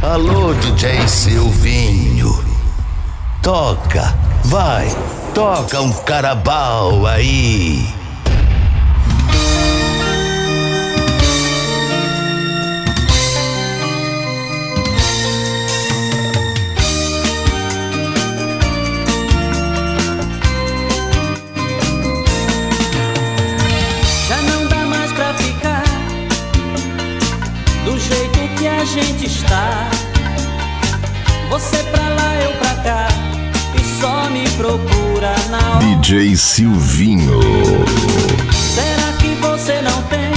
Alô, DJ Silvinho. Toca, vai, toca um carabao aí. A gente está, você pra lá, eu pra cá, e só me procura na hora. DJ Silvinho. Será que você não tem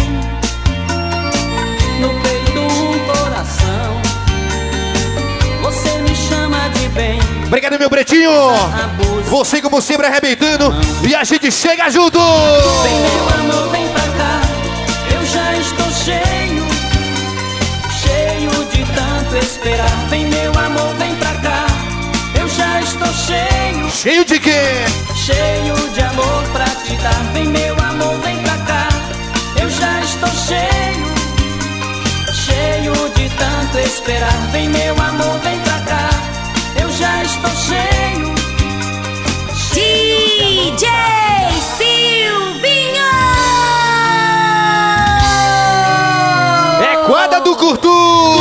no peito um coração? Você me chama de bem. Obrigado, meu pretinho. Você como sempre arrebentando e a gente chega junto. Vem, meu amor, vem pra cá, eu já estou cheio de tanto esperar. Vem, meu amor, vem pra cá, eu já estou cheio. Cheio de quê? Cheio de amor pra te dar. Vem, meu amor, vem pra cá, eu já estou cheio. Cheio de tanto esperar. Vem, meu amor, vem pra cá, eu já estou cheio. DJ Silvinho! É quadra do Curtu!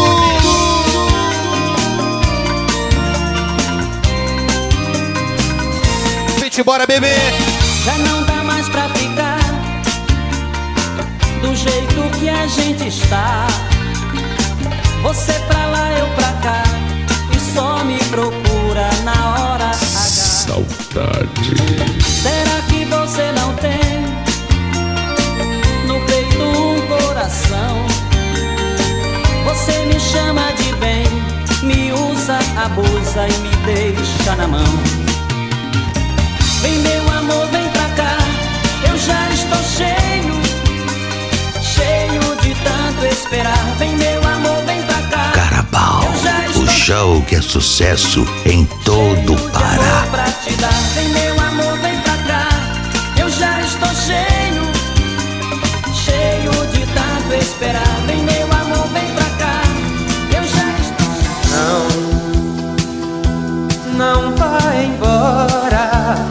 Bora, bebê! Já não dá mais pra ficar do jeito que a gente está. Você pra lá, eu pra cá, e só me procura na hora H. Saudade. Será que você não tem no peito um coração? Você me chama de bem, me usa, abusa e me deixa na mão. Vem, meu amor, vem pra cá, eu já estou cheio. Cheio de tanto esperar. Vem, meu amor, vem pra cá. Carabao, o show que é sucesso em todo o Pará. Pra te dar. Vem, meu amor, vem pra cá, eu já estou cheio. Cheio de tanto esperar. Vem, meu amor, vem pra cá, eu já estou cheio. Não vai embora,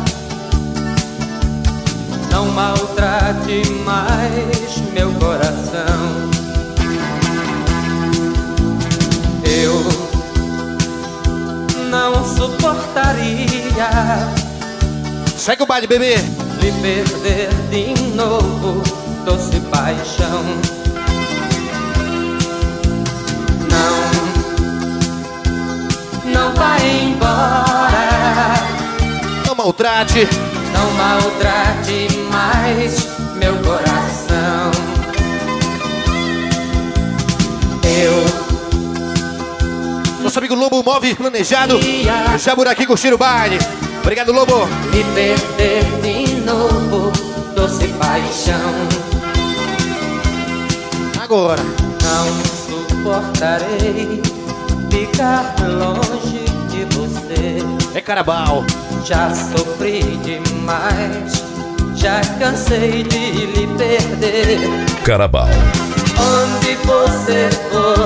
não maltrate mais meu coração. Eu não suportaria. Segue o baile, bebê. Lhe perder de novo, doce paixão. Não vai embora. Não maltrate. Não maltrate mais meu coração. Nosso amigo Lobo Móveis Planejado. Já por aqui curtir o baile. Obrigado, Lobo. Me perder de novo, doce paixão. Agora. Não suportarei ficar longe de você. É carabao. Já sofri demais, já cansei de lhe perder. Carabao. Onde você for,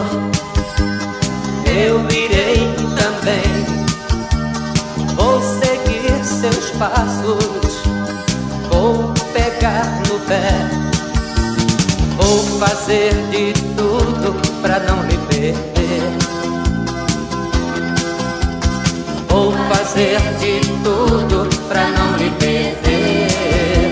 eu irei também. Vou seguir seus passos, vou pegar no pé. Vou fazer de tudo pra não lhe perder. Vou fazer de tudo pra não lhe perder.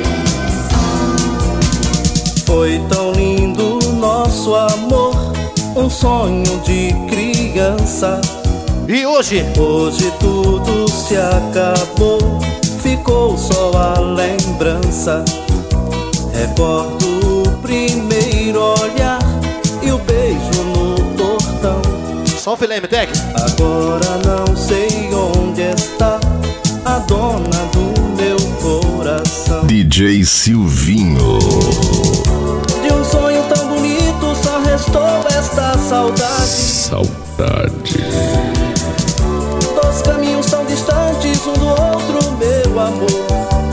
Foi tão lindo nosso amor, um sonho de criança. E hoje? Hoje tudo se acabou, ficou só a lembrança. Recordo o primeiro olhar e o beijo no portão. Só o filé, Metec. Agora não sei onde está a dona do meu coração. DJ Silvinho. De um sonho tão bonito só restou esta saudade. Saudade. Dois caminhos tão distantes um do outro, meu amor.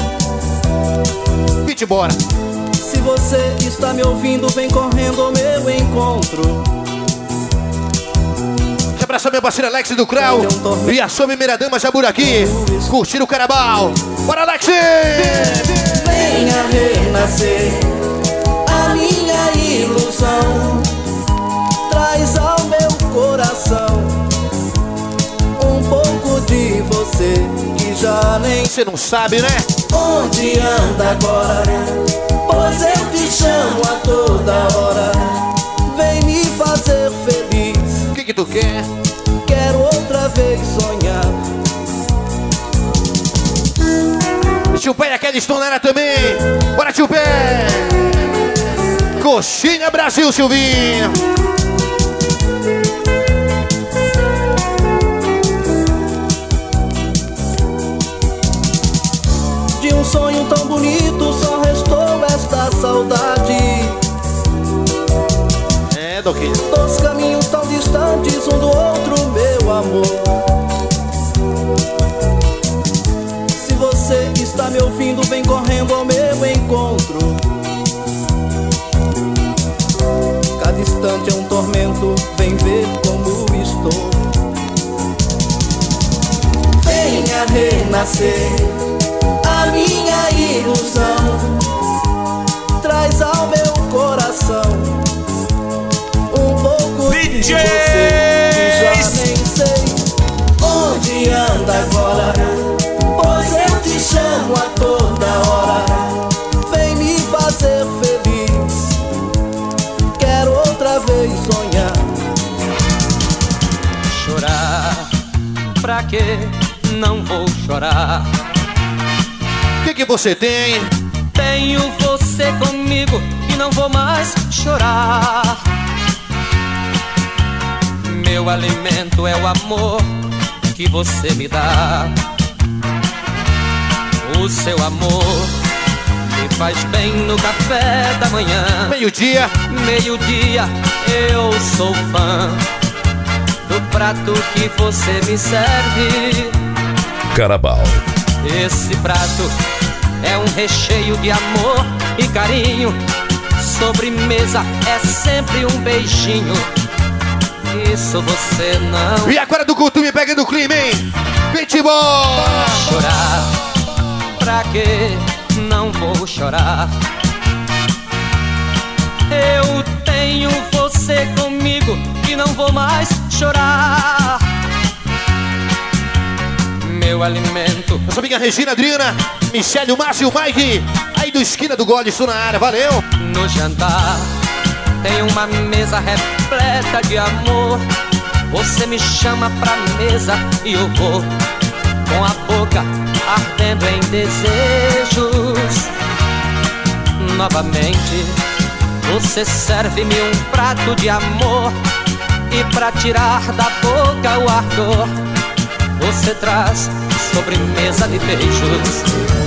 Vite embora. Se você está me ouvindo, vem correndo ao meu encontro. Abraço a minha parceira Alex do Crau e a sua primeira dama Jaburaqui. Curtindo o Carabal. Bora, Alex! Venha renascer a minha ilusão. Traz ao meu coração um pouco de você que já nem... Você não sabe, né? Onde anda agora? Pois eu te chamo a toda hora. Vem me fazer feliz. O que tu quer? Quero outra vez sonhar. Tio Pé e a Kelly estão na área também. Bora, Tio Pé! Coxinha Brasil, Silvinho. De um sonho tão bonito só restou esta saudade. É, Doquinho. Dois caminhos tão distantes um do outro, meu amor. Se você está me ouvindo, vem correndo ao meu encontro. Cada instante é um tormento, vem ver como estou. Venha renascer a minha ilusão. Traz ao meu coração um pouco de você que já nem sei onde anda agora. Pois eu te chamo a toda hora. Vem me fazer feliz. Quero outra vez sonhar. Chorar, pra quê? Não vou chorar. O que você tem? Tenho você comigo e não vou mais chorar. Meu alimento é o amor que você me dá. O seu amor me faz bem no café da manhã. Meio-dia. Meio-dia eu sou fã do prato que você me serve. Carabal. Esse prato é um recheio de amor e carinho. Sobremesa é sempre um beijinho. Isso você não... E agora do Costume pegando o clima, hein? Pitbull! Chorar, pra quê? Não vou chorar. Eu tenho você comigo e não vou mais chorar. Meu alimento... Nossa amiga Regina, Adriana, Michele, o Márcio e o Mike. Aí do Esquina do Gole, estou na área, valeu! No jantar tem uma mesa repleta de amor. Você me chama pra mesa e eu vou com a boca ardendo em desejos. Novamente você serve-me um prato de amor. E pra tirar da boca o ardor, você traz sobremesa de beijos.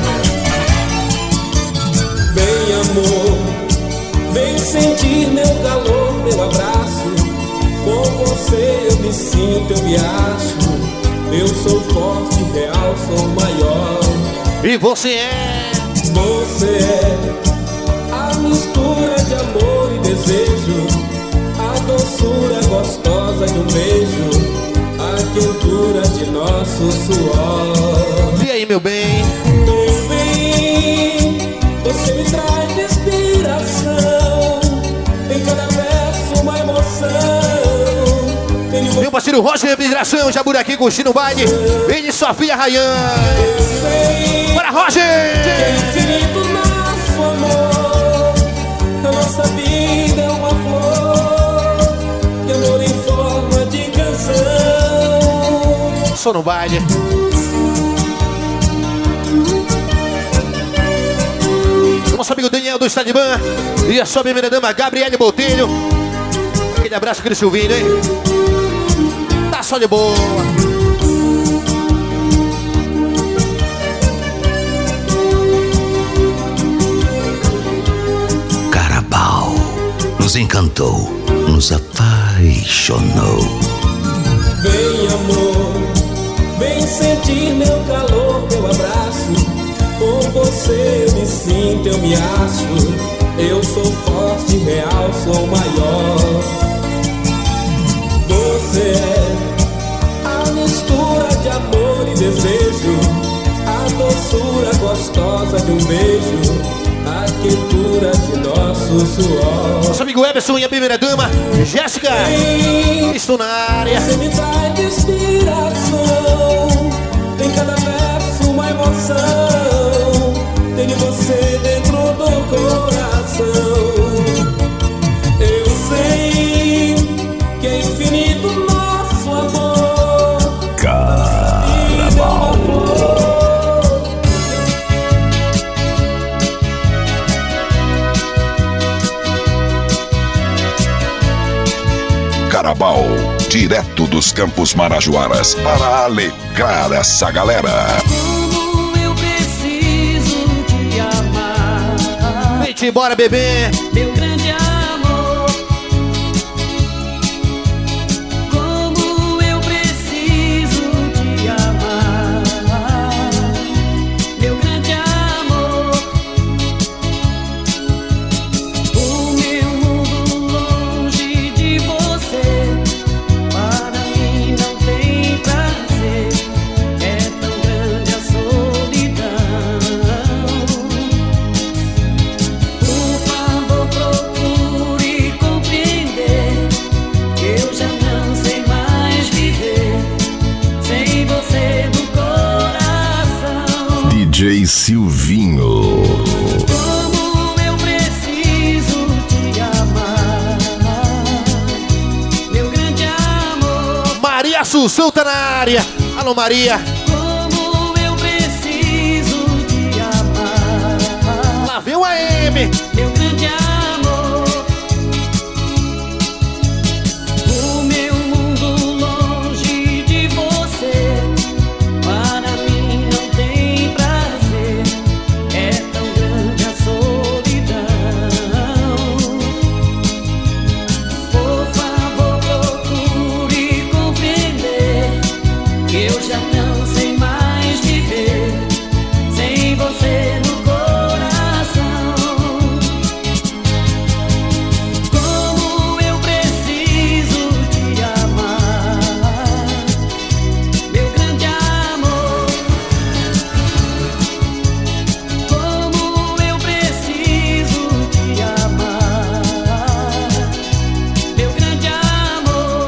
Vem amor, vem sentir meu calor, meu abraço. Com você eu me sinto, eu me acho. Eu sou forte, real, sou maior. E você é? Você é a mistura de amor e desejo. A doçura gostosa de um beijo. A quentura de nosso suor. E aí, meu bem? Meu bem, você me traz inspiração. Em cada verso uma emoção. Meu parceiro Roger, refrigeração, Jaburaqui curtindo o baile. Ele e sua filha Rayane. Bora, Roger! Que infinito nosso amor. A nossa vida é uma flor. De amor em forma de canção. Só no baile. Nosso amigo Daniel do Estadimã e a sua primeira dama Gabriele Botelho. Aquele abraço, aquele Silvinho, hein? Tá só de boa. Carabal nos encantou, nos apaixonou. Vem amor, vem sentir meu calor, meu abraço. Com você eu me sinto, eu me acho. Eu sou forte, real, sou maior. Você é do suor. Nosso amigo Everson e a primeira dama, Jéssica. Estou na área. Você me traz inspiração. Em cada verso uma emoção. Tenho você dentro do coração. Eu sei que é infinito nosso amor. Carnaval. Carnaval, direto dos Campos Marajoaras, para alegrar essa galera. Como eu preciso te amar. Vem-te embora, bebê. Meu grande amor. Como eu preciso te amar. Meu grande amor. O meu mundo longe de você. Para mim não tem prazer. É tão grande a solidão. Por favor, procure compreender que eu já não sei mais viver sem você no coração. DJ Silvinho. Como eu preciso te amar, meu grande amor. Maria Assunção tá na área. Alô, Maria. Como eu preciso te amar, Lá vem o AM. meu grande amor. O meu mundo longe de você. Para mim não tem prazer. É tão grande a solidão. Por favor, procure compreender que eu já não sei mais viver sem você no coração. Como eu preciso te amar, meu grande amor. Como eu preciso te amar, meu grande amor.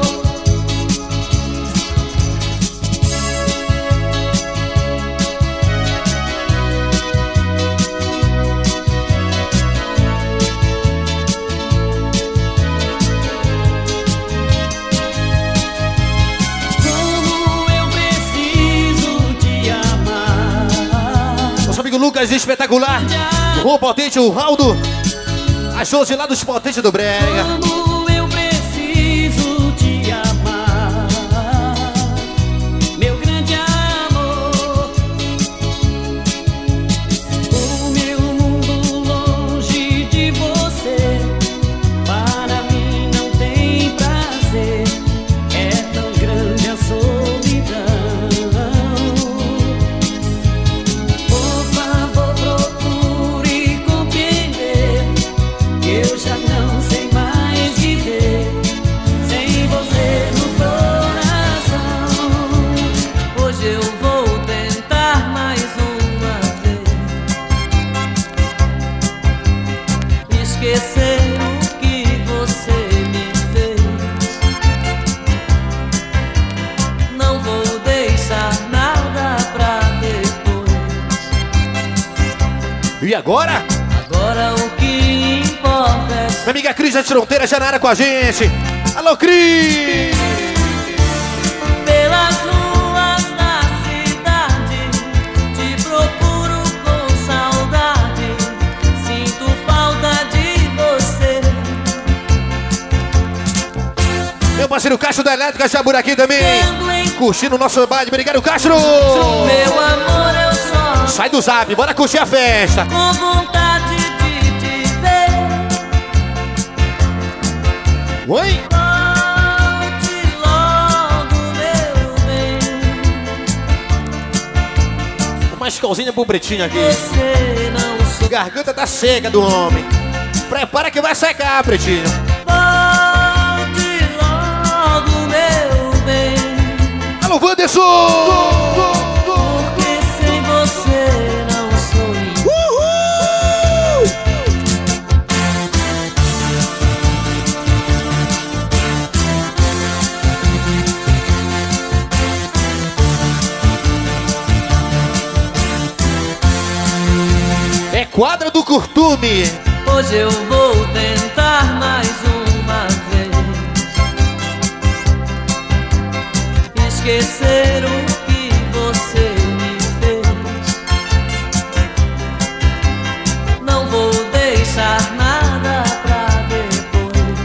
Como eu preciso te amar. Nosso amigo Lucas, espetacular. O potente, o Raldo. A Josi lá dos potentes do Brega. Como eu preciso te amar, meu grande amor. O meu mundo longe de você. Para mim não tem prazer. É tão grande a solidão. Por favor, procure compreender que eu já não sei mais viver sem você no coração. Hoje eu vou tentar mais uma vez esquecer o que você me fez. Não vou deixar nada pra depois. E agora? Agora o que importa é Minha amiga Cris das Fronteiras já na área com a gente. Alô, Cris! pelas ruas da cidade. Te procuro com saudade. Sinto falta de você. Meu parceiro Castro da Elétrica já por aqui também. Curtindo o nosso baile. Obrigado, Castro! Meu amor, eu só Sai do zap, bora curtir a festa. com vontade de te ver. Oi? Volte logo, meu bem. Uma escalzinha pro Pretinho aqui. Você não sou. Garganta tá seca do homem. Prepara que vai secar, Pretinho. Volte logo, meu bem. Alô, Wanderson! Porque sem você não sou Quadra do Curtume. Hoje eu vou tentar mais uma vez esquecer o que você me fez. Não vou deixar nada pra depois.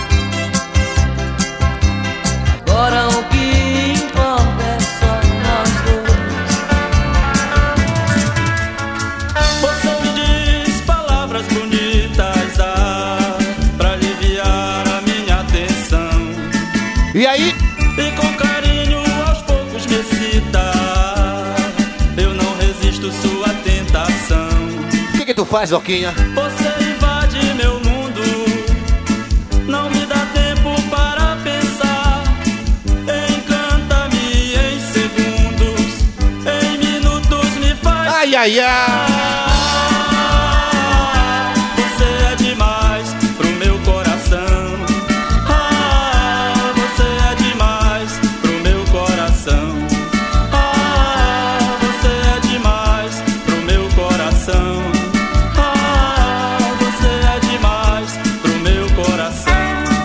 Agora o que importa é só nós dois. Você me diz palavras bonitas pra aliviar a minha atenção. E aí? E com carinho aos poucos me excita. Eu não resisto sua tentação. O que tu faz, Doquinha? Você invade meu mundo. Não me dá tempo para pensar. Encanta-me em segundos. Em minutos me faz. Ai, ai, ai. Você é demais pro meu coração. Você é demais pro meu coração. Você é demais pro meu coração. Você é demais pro meu coração.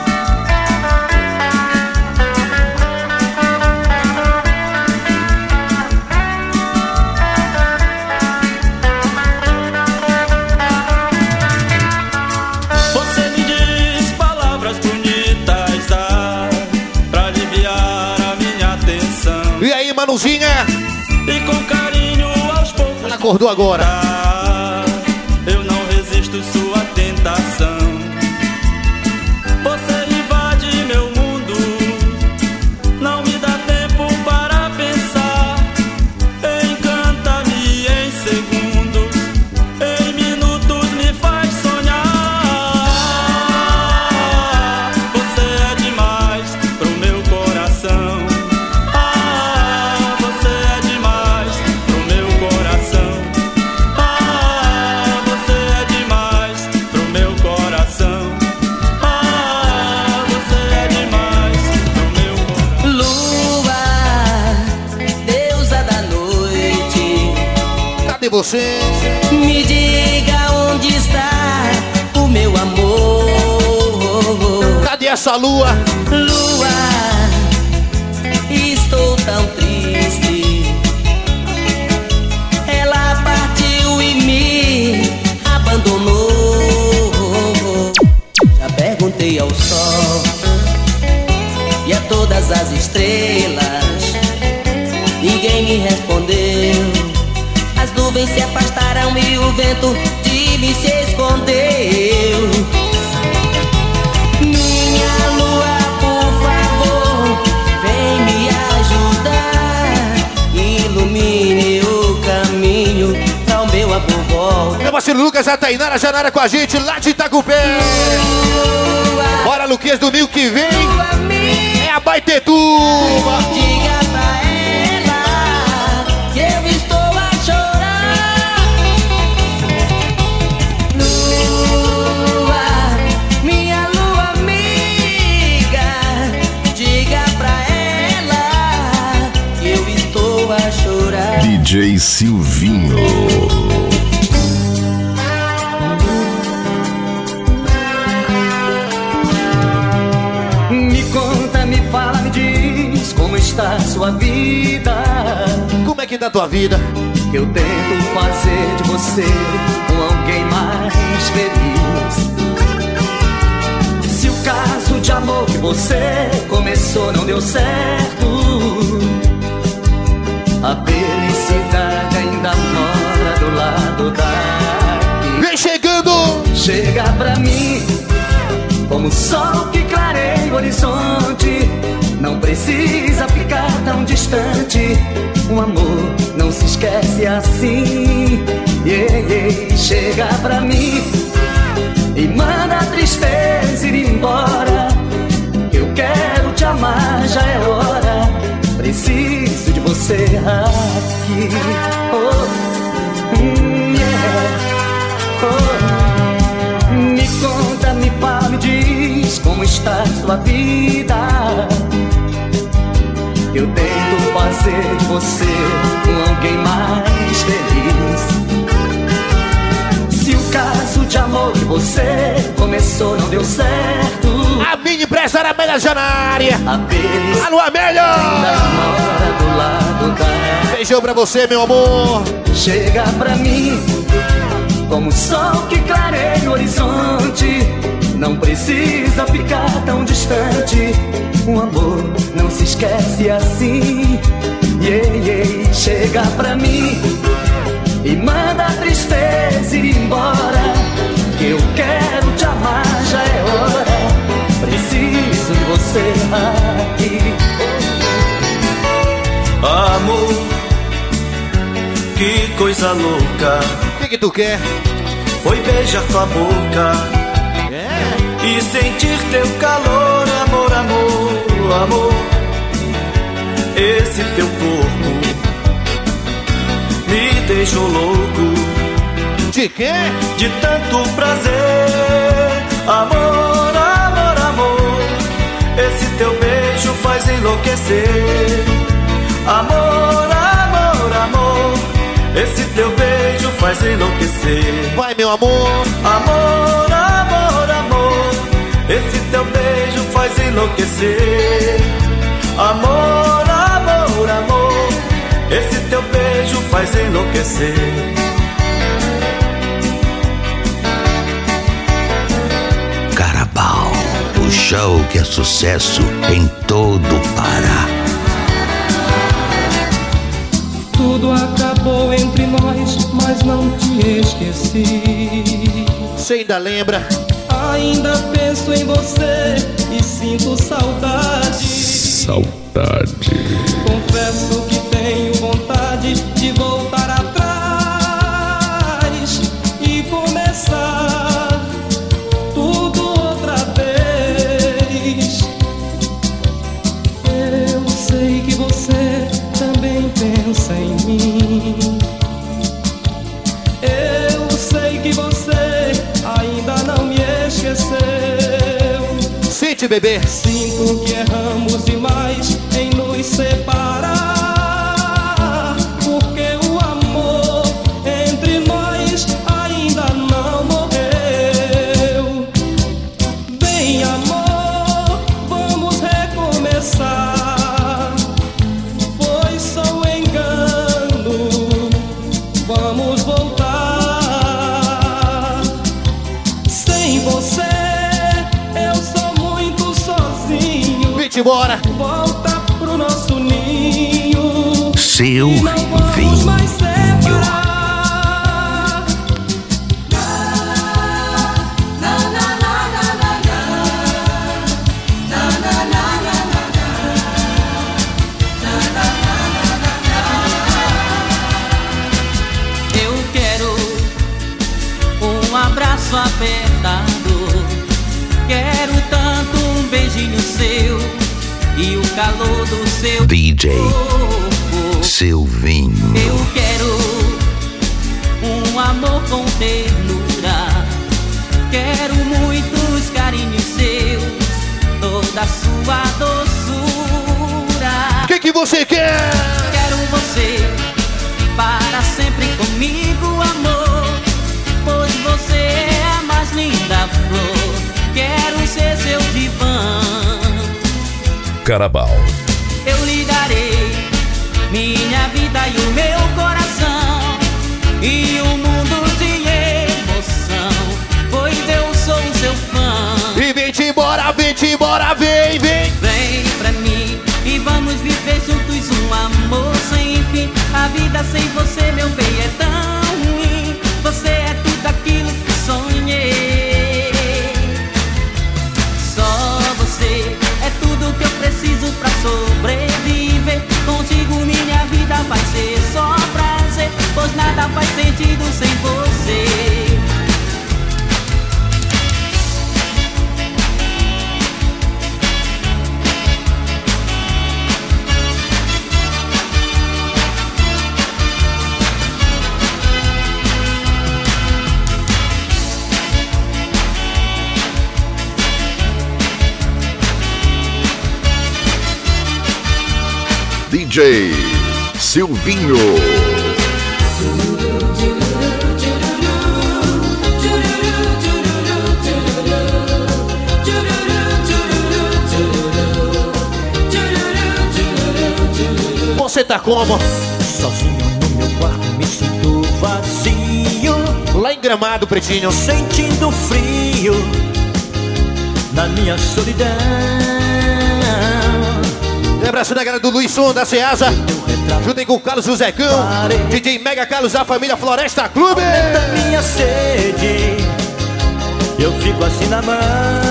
Você me diz palavras bonitas pra aliviar a minha atenção. E aí, Manuzinha? E com carinho aos poucos Ela acordou agora. eu não resisto sua tentação. Você invade meu mundo. Não me dá tempo para pensar. Encanta-me em segundos. Em minutos me faz sonhar. Você é demais pro meu coração. Você é demais pro meu coração. Você é demais pro meu coração. Você é demais pro meu coração. Lua, deusa da noite, Cadê você? me diga onde está o meu amor. Cadê essa lua? Lua, estou tão triste. Ela partiu e me abandonou. Já perguntei ao sol e a todas as estrelas. Ninguém me respondeu. As nuvens se afastaram e o vento de mim se escondeu. Minha lua, por favor, vem me ajudar. Ilumine o caminho pra o meu amor volta. Meu parceiro Lucas, a Tainara Janara com a gente lá de Itacupé. Bora, Luquinhas do Nil que vem. Lua minha, É a Baitetuba. diga pra ela que eu estou a chorar. Lua, minha lua amiga, diga pra ela que eu estou a chorar. DJ Silvinho. Me conta, me fala, me diz como está a sua vida. Como é que tá a tua vida? Eu tento fazer de você alguém mais feliz. Se o caso de amor que você começou não deu certo, a felicidade ainda mora do lado daqui. Vem chegando! Chega pra mim como o sol que clareia o horizonte. Não precisa ficar tão distante. O amor não se esquece assim. Chega pra mim e manda a tristeza ir embora. Eu quero te amar, já é hora. Preciso de você aqui. Me conta, me fala, me diz como está a sua vida. Eu tento fazer de você alguém mais feliz. você começou, não deu certo. A minha empresária Amélia já na área. Alô, Amélia! Mora do lado da... Beijão pra você, meu amor. Chega pra mim como o sol que clareia o horizonte. Não precisa ficar tão distante. O amor não se esquece assim. Chega pra mim e manda a tristeza ir embora, que eu quero te amar, já é hora. Preciso de você aqui. Amor, que coisa louca. O que tu quer? Foi beijar tua boca e sentir teu calor, amor, amor, amor. Esse teu corpo me deixou louco. De quê? De tanto prazer, amor, amor, amor. Esse teu beijo faz enlouquecer. Amor, amor, amor. Esse teu beijo faz enlouquecer. Vai, meu amor. Amor, amor, amor. Esse teu beijo faz enlouquecer. Amor, amor, amor. Esse teu beijo faz enlouquecer. Carabao, o show que é sucesso em todo o Pará. Tudo acabou entre nós, mas não te esqueci. Você ainda lembra? Ainda penso em você e sinto saudade. Saudade. Confesso que tenho vontade de voltar atrás e começar tudo outra vez. Eu sei que você também pensa em mim. Eu sei que você ainda não me esqueceu. Sente, bebê. Sinto que erramos demais em nos separar, porque o amor entre nós ainda não morreu. Vem, amor, vamos recomeçar. Foi só um engano, vamos voltar. Sem você eu sou muito sozinho. Vem embora. Volta pro nosso ninho. Seu E não vamos vinho. mais separar. Eu quero um abraço apertado. Quero tanto um beijinho seu e o calor do seu DJ corpo. Silvinho. Eu quero um amor com ternura. Quero muitos carinhos seus, toda a sua doçura. O que você quer? Quero você para sempre comigo, amor, pois você é a mais linda flor. Quero ser seu divã. Carabao. Eu lhe darei minha vida e o meu coração e um mundo de emoção, pois eu sou seu fã. E vem-te embora, vem, vem. Vem pra mim e vamos viver juntos um amor sem fim. A vida sem você, meu bem, é tão ruim. Você é tudo aquilo que sonhei. Só você é tudo que eu preciso pra sobreviver. Contigo minha vida vai ser só prazer, pois nada faz sentido sem você. DJ Silvinho. Você tá como? Sozinho no meu quarto me sinto vazio. Lá em Gramado, Pretinho. Sentindo frio na minha solidão. Um abraço da galera do Luiz Som, da Ceasa. Juntem com o Carlos e o Zecão. DJ Mega Carlos da família Floresta Clube. Aumenta minha sede, eu fico assim na mão.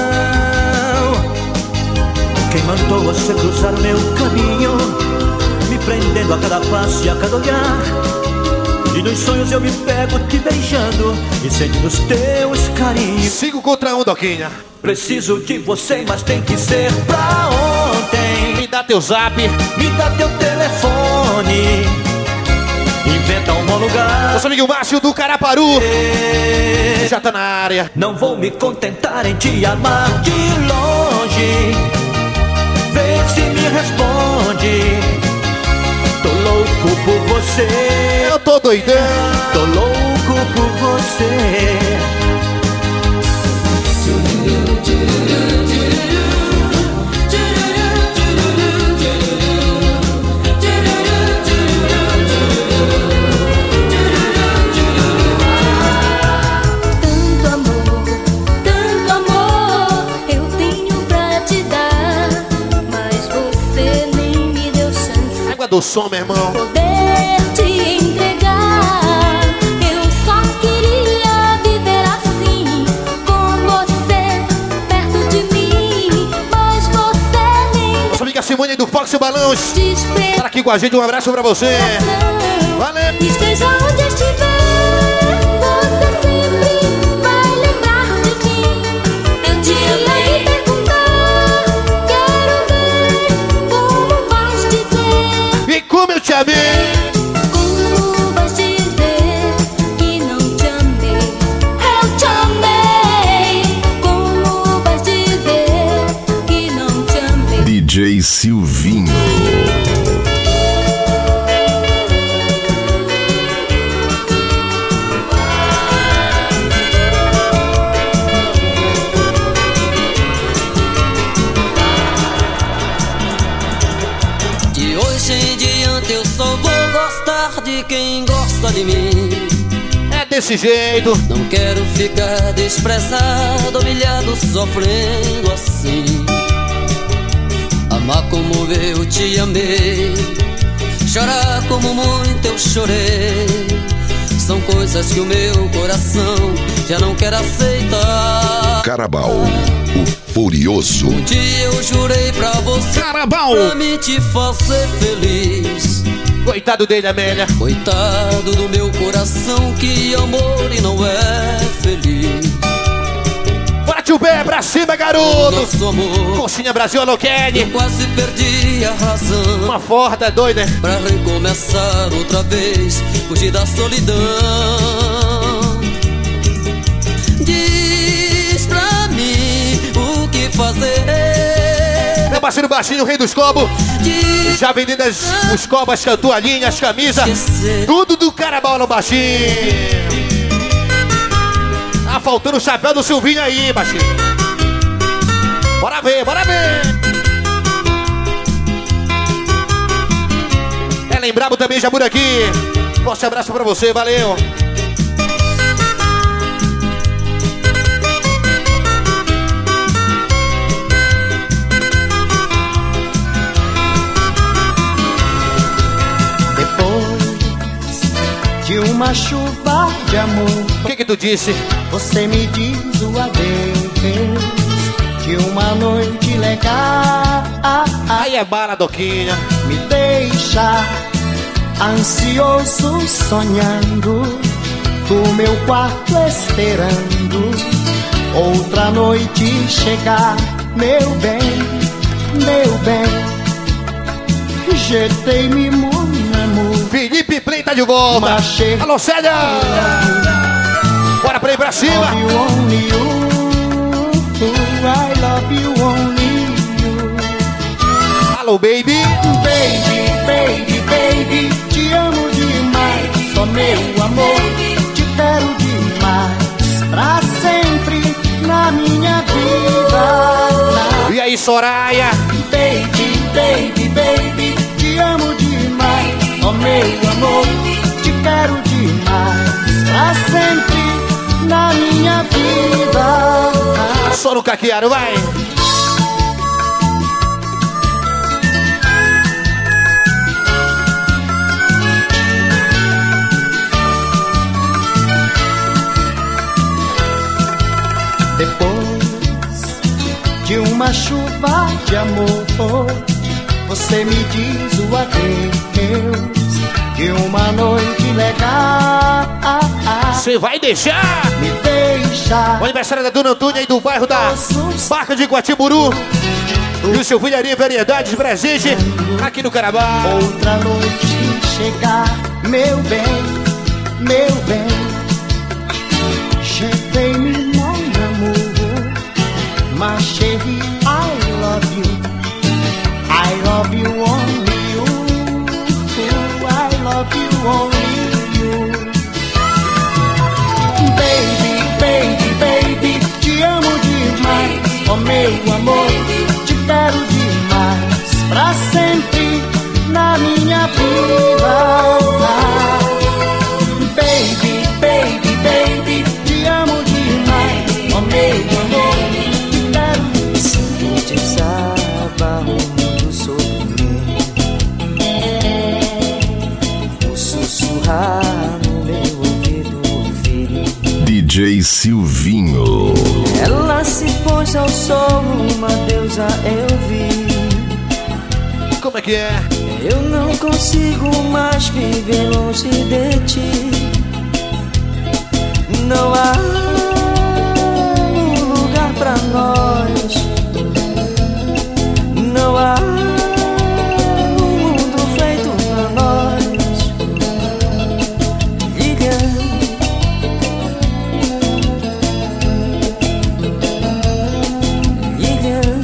Quem mandou você cruzar o meu caminho, me prendendo a cada passo e a cada olhar. E nos sonhos eu me pego te beijando e sentindo os teus carinhos. 5 contra 1, Doquinha. Preciso de você, mas tem que ser pra ontem. Me dá teu zap, me dá teu telefone. Inventa um bom lugar. Nosso amigo Márcio do Caraparu já tá na área. Não vou me contentar em te amar de longe. Vê se me responde. Tô louco por você. Eu tô doidão. Tô louco por você. Tanto amor eu tenho pra te dar, mas você nem me deu chance. Água do som, meu irmão. Poder te entregar. Eu só queria viver assim, com você perto de mim, mas você nem Nossa amiga Simone do Fox e Balões desprezou. tá aqui com a gente, um abraço pra você. Valeu. Esteja onde estiver, você sempre vai lembrar de mim. Eu te amei e perguntar, quero ver como vais dizer. E como eu te amei. Como vais dizer que não te amei? Eu te amei. Como vais dizer que não te amei? DJ Silvinho. De hoje em diante eu só vou gostar de quem gosta de mim. É desse jeito. Não quero ficar desprezado, humilhado, sofrendo assim. Amar como eu te amei, chorar como muito eu chorei. São coisas que o meu coração já não quer aceitar. Carabal, o Furioso. Um dia eu jurei pra você, Carabal, pra me te fazer feliz. coitado dele, Amélia. Coitado do meu coração que amor e não é feliz. Bate o pé pra cima, garoto. Nosso amor, Coxinha Brasil, alô, Kenny. eu quase perdi a razão. Uma forta é doida. Pra recomeçar outra vez, fugir da solidão. Diz pra mim o que fazer. Meu parceiro Baixinho, o rei dos cobos. Diz Já vendendo os cobos, as toalhinhas, as camisas. esquecer. Tudo do Carabal no Baixinho. Tá faltando o chapéu do Silvinho aí, Baixinho. Bora ver, bora ver. É lembrado também, já por aqui. Forte abraço pra você, valeu. De uma chuva de amor, O que tu disse? você me diz o adeus. De uma noite legal, Aí é bala, Doquinha. me deixa ansioso sonhando, do meu quarto esperando outra noite chegar. Meu bem, jetei-me, mon amour. Felipe Play tá de volta. Marchei. Alô, Célia. Bora pra ir pra cima. Love you, only you. I love you, only you. Alô, baby. Baby, te amo demais. Só meu amor, te quero demais. Pra sempre na minha vida. E aí, Soraya? Baby, te amo demais. Só no caqueado, vai! Depois de uma chuva de amor, você me diz o adeus de uma noite legal. Você vai deixar? Me deixa. O aniversário da Dona Antônia aí do bairro da Barca de Guatiburu. E o seu Vilharia Variedades presente aqui no Carabá. Outra noite chegar, meu bem, meu bem. Je t'aime mon amour, ma chérie, I love you. I love you only you. I love you only you. Baby, baby, baby, te amo demais. Oh meu amor, te quero demais. Pra sempre na minha vida. Baby, baby, baby, te amo demais. Oh meu amor, te quero. Sinto desaba o mundo sobre mim. O sussurrar no meu ouvido ouvir. DJ Silvinho. Ela se pôs ao sol, uma deusa eu vi. Como é que é? Eu não consigo mais viver longe de ti. Não há um lugar pra nós. Não há um mundo feito pra nós. Lilian, Lilian.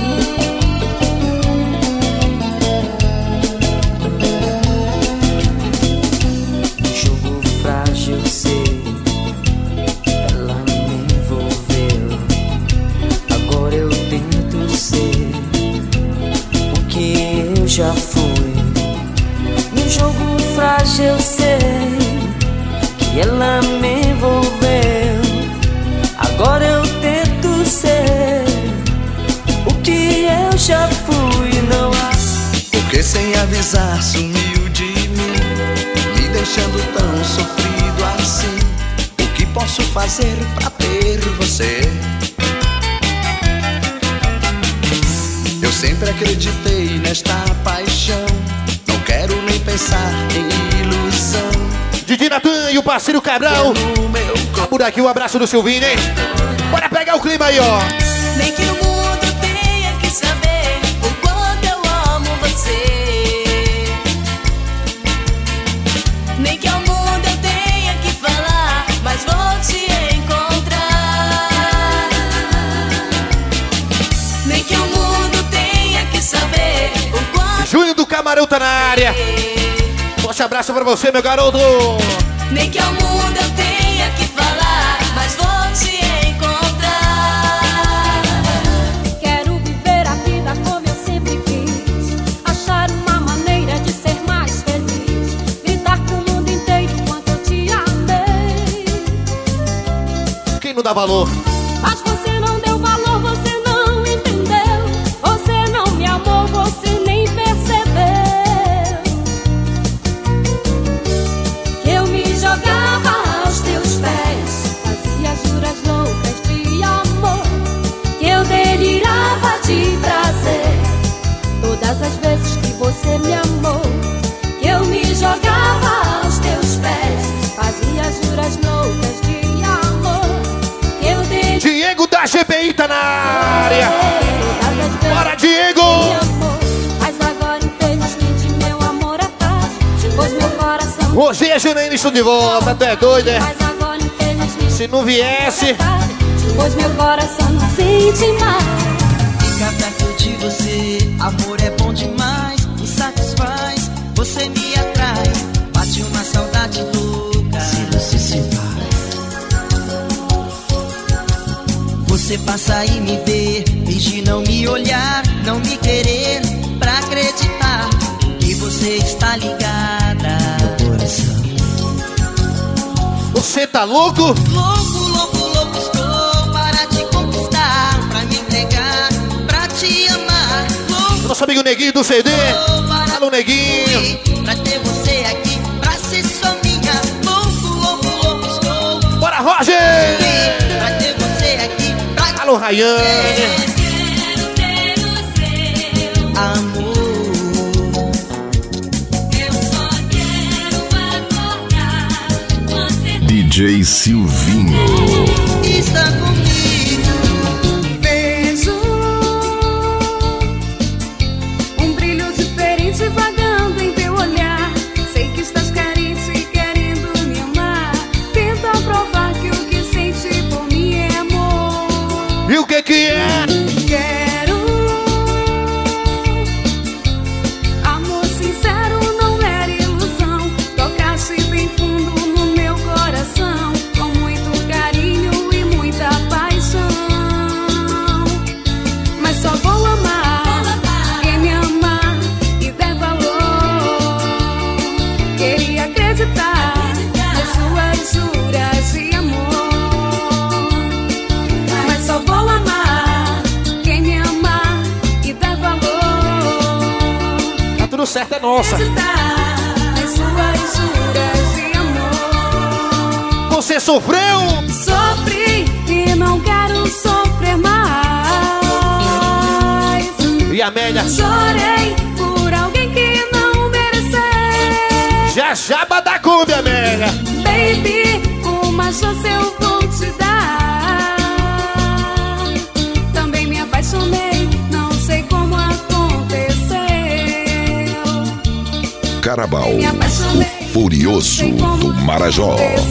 Jogo frágil sei. Ela me envolveu. Agora eu tento ser o que eu já fui. No jogo frágil eu sei que ela me envolveu. Agora eu tento ser o que eu já fui. Não há. Porque sem avisar sumiu de mim, me deixando tão sofrido assim. O que posso fazer pra ter você? Eu sempre acreditei nesta paixão. Não quero nem pensar em ilusão. Didi Natan e o parceiro Cabral. Por aqui um abraço do Silvinho, hein? Bora pegar o clima aí, ó. Nem que o mundo tenha que saber o quanto eu amo você. Nem que ao mundo eu tenha que falar, mas vou te encontrar. Nem que o mundo tenha que saber o quanto. Júnior do Camarão tá na área. Forte abraço pra você, meu garoto. Nem que ao mundo eu tenha que falar, mas vou te encontrar. Quero viver a vida como eu sempre quis. Achar uma maneira de ser mais feliz. Gritar pro mundo inteiro quanto eu te amei. Quem não dá valor? Mas você não deu valor, você não entendeu. Você não me amou, você nem percebeu. Que eu me jogava aos teus pés, fazia juras loucas de amor. Que eu delirava de prazer todas as vezes que você me amou. Que eu me jogava aos teus pés, fazia juras loucas de amor. Que eu delirava. Diego da GBI tá na área. Bora, Diego! Mas agora infelizmente meu amor é tarde, pois meu coração. Hoje é Janaína, estou de volta, tu é doido, é? Mas agora infelizmente se não viesse, pois meu coração não sente mais. Ficar perto de você, amor é bom demais, me satisfaz, você me atrai, bate uma saudade louca. Se você se vai, você passa e me vê, finge não me olhar, não me querer, pra acreditar que você está ligada no coração. Você tá louco? Louco, louco, louco estou para te conquistar, pra mim Nosso amigo Neguinho do CD. Alô, Neguinho. Pra ter você aqui, pra ser só minha. Louco, estou. Bora, Roger. Pra ter você aqui, pra Alô, Rayane. amor. DJ Silvinho. Está comigo. Vejo um brilho diferente vagando em teu olhar. Sei que estás carente e querendo me amar. Tenta provar que o que sente por mim é amor. E o que que é? Quero amor sincero, não era ilusão. Tocaste bem fundo no meu coração, com muito carinho e muita paixão. Mas só vou amar quem me amar e der valor. Queria acreditar nas suas juras de amor. Mas só vou amar quem me amar e der valor. Tá tudo certo, é nossa. Acreditar nas suas juras de amor. Você sofreu? Sofri e não quero sofrer mais. E a Amélia? Chorei por alguém que não mereceu. Já jaba da Kombi, Amélia. Baby, uma chance eu vou te dar. Também me apaixonei, não sei como aconteceu. Carabao, Me apaixonei, o furioso do Marajó.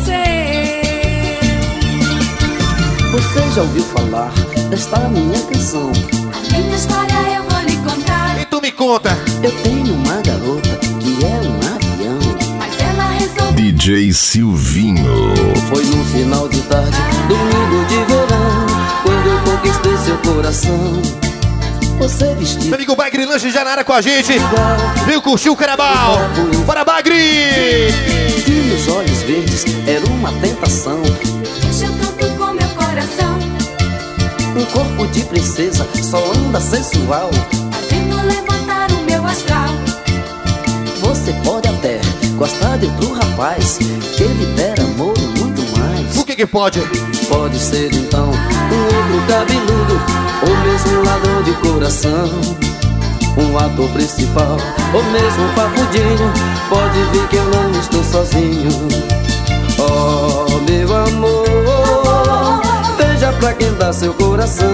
Você já ouviu falar desta minha canção? A minha história eu vou lhe contar. E tu me conta? Eu tenho uma garota que é um avião. Mas ela resolveu. DJ Silvinho. Foi no final de tarde, domingo de verão, quando eu conquistei seu coração. Você vestiu Meu amigo Bagre Lanche já na área com a gente. Veio curtir o Carabao. Bora, Bagre! e meus olhos verdes era uma tentação. Mexeu tanto com meu coração, Um corpo de princesa só anda sensual. fazendo levantar o meu astral. Você pode até gostar de outro rapaz, que lhe der amor e muito mais. O que pode? Pode ser então um outro cabeludo, ou mesmo um ladrão de coração, um ator principal, ou mesmo um papudinho. Pode ver que eu não estou sozinho. Oh, meu amor, veja pra quem dá seu coração.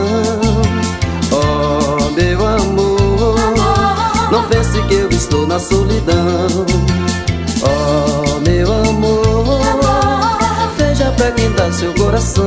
Oh, meu amor, não pense que eu estou na solidão. Oh, meu amor, veja pra quem dá seu coração.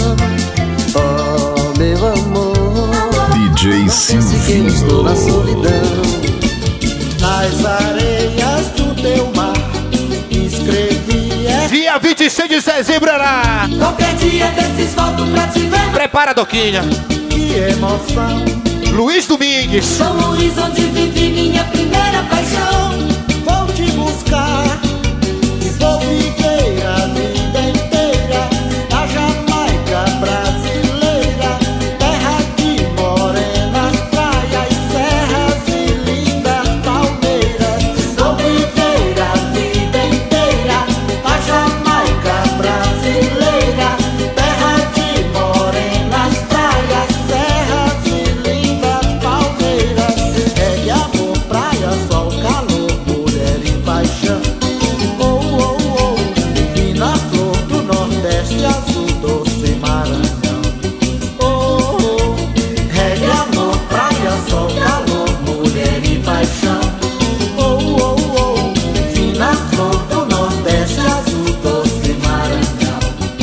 Oh, meu amor, DJ não pense que eu estou na solidão. Nas areias do teu mar escrevi Dia 26 de dezembro era. qualquer dia desses volto pra te ver. Prepara, Doquinha. Que emoção, Luiz Domingues. São Luís onde vivi minha primeira paixão. Vou te buscar e vou viver a vida inteira na Jamaica brasileira, terra de morenas praias, serras e lindas palmeiras. Vou viver a vida inteira na Jamaica brasileira, terra de morenas praias, serras e lindas palmeiras. É amor, praia, sol, calor, mulher e paixão. Oh, oh, oh, divina flor do Nordeste, azul, doce Maranhão. Oh, oh, reggae, amor, praia, sol, calor, mulher e paixão. Oh, oh, oh, divina flor do Nordeste, azul, doce Maranhão.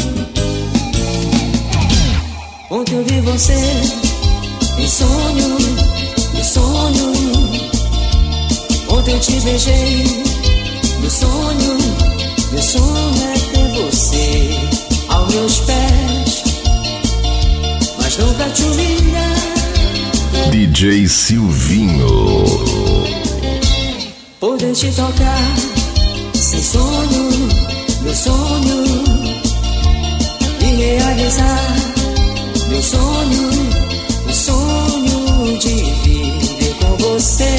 Ontem eu vi você em sonho, em sonho. Ontem eu te beijei no sonho. Meu sonho é ter você aos meus pés, mas não pra te humilhar. DJ Silvinho. Poder te tocar sem sonho, meu sonho, e realizar meu sonho de viver com você.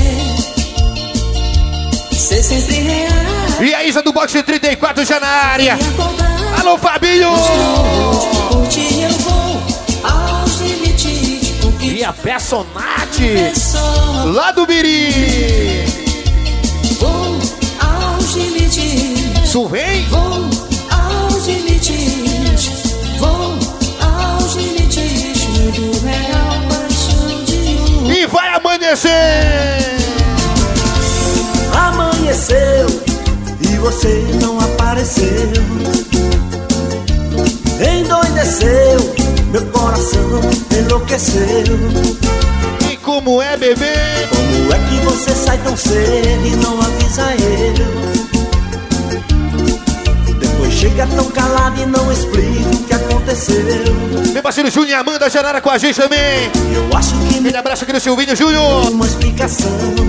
Ser sempre real. E a Isa do Boxe 34 já na área. Alô, Fabinho! Por ti eu vou aos limites. E a Personate lá do Biri. Vou aos limites. Isso vem? Vou aos limites. Vou aos limites. Mundo real, paixão de um. E vai amanhecer. Amanheceu e você não apareceu. Endoideceu, meu coração enlouqueceu. E como é, bebê? Como é que você sai tão cedo e não avisa ele? Depois chega tão calado e não explica o que aconteceu. Meu parceiro Júnior e Amanda Janara com a gente também. Eu acho que aquele abraço aqui do Silvinho Júnior. Uma explicação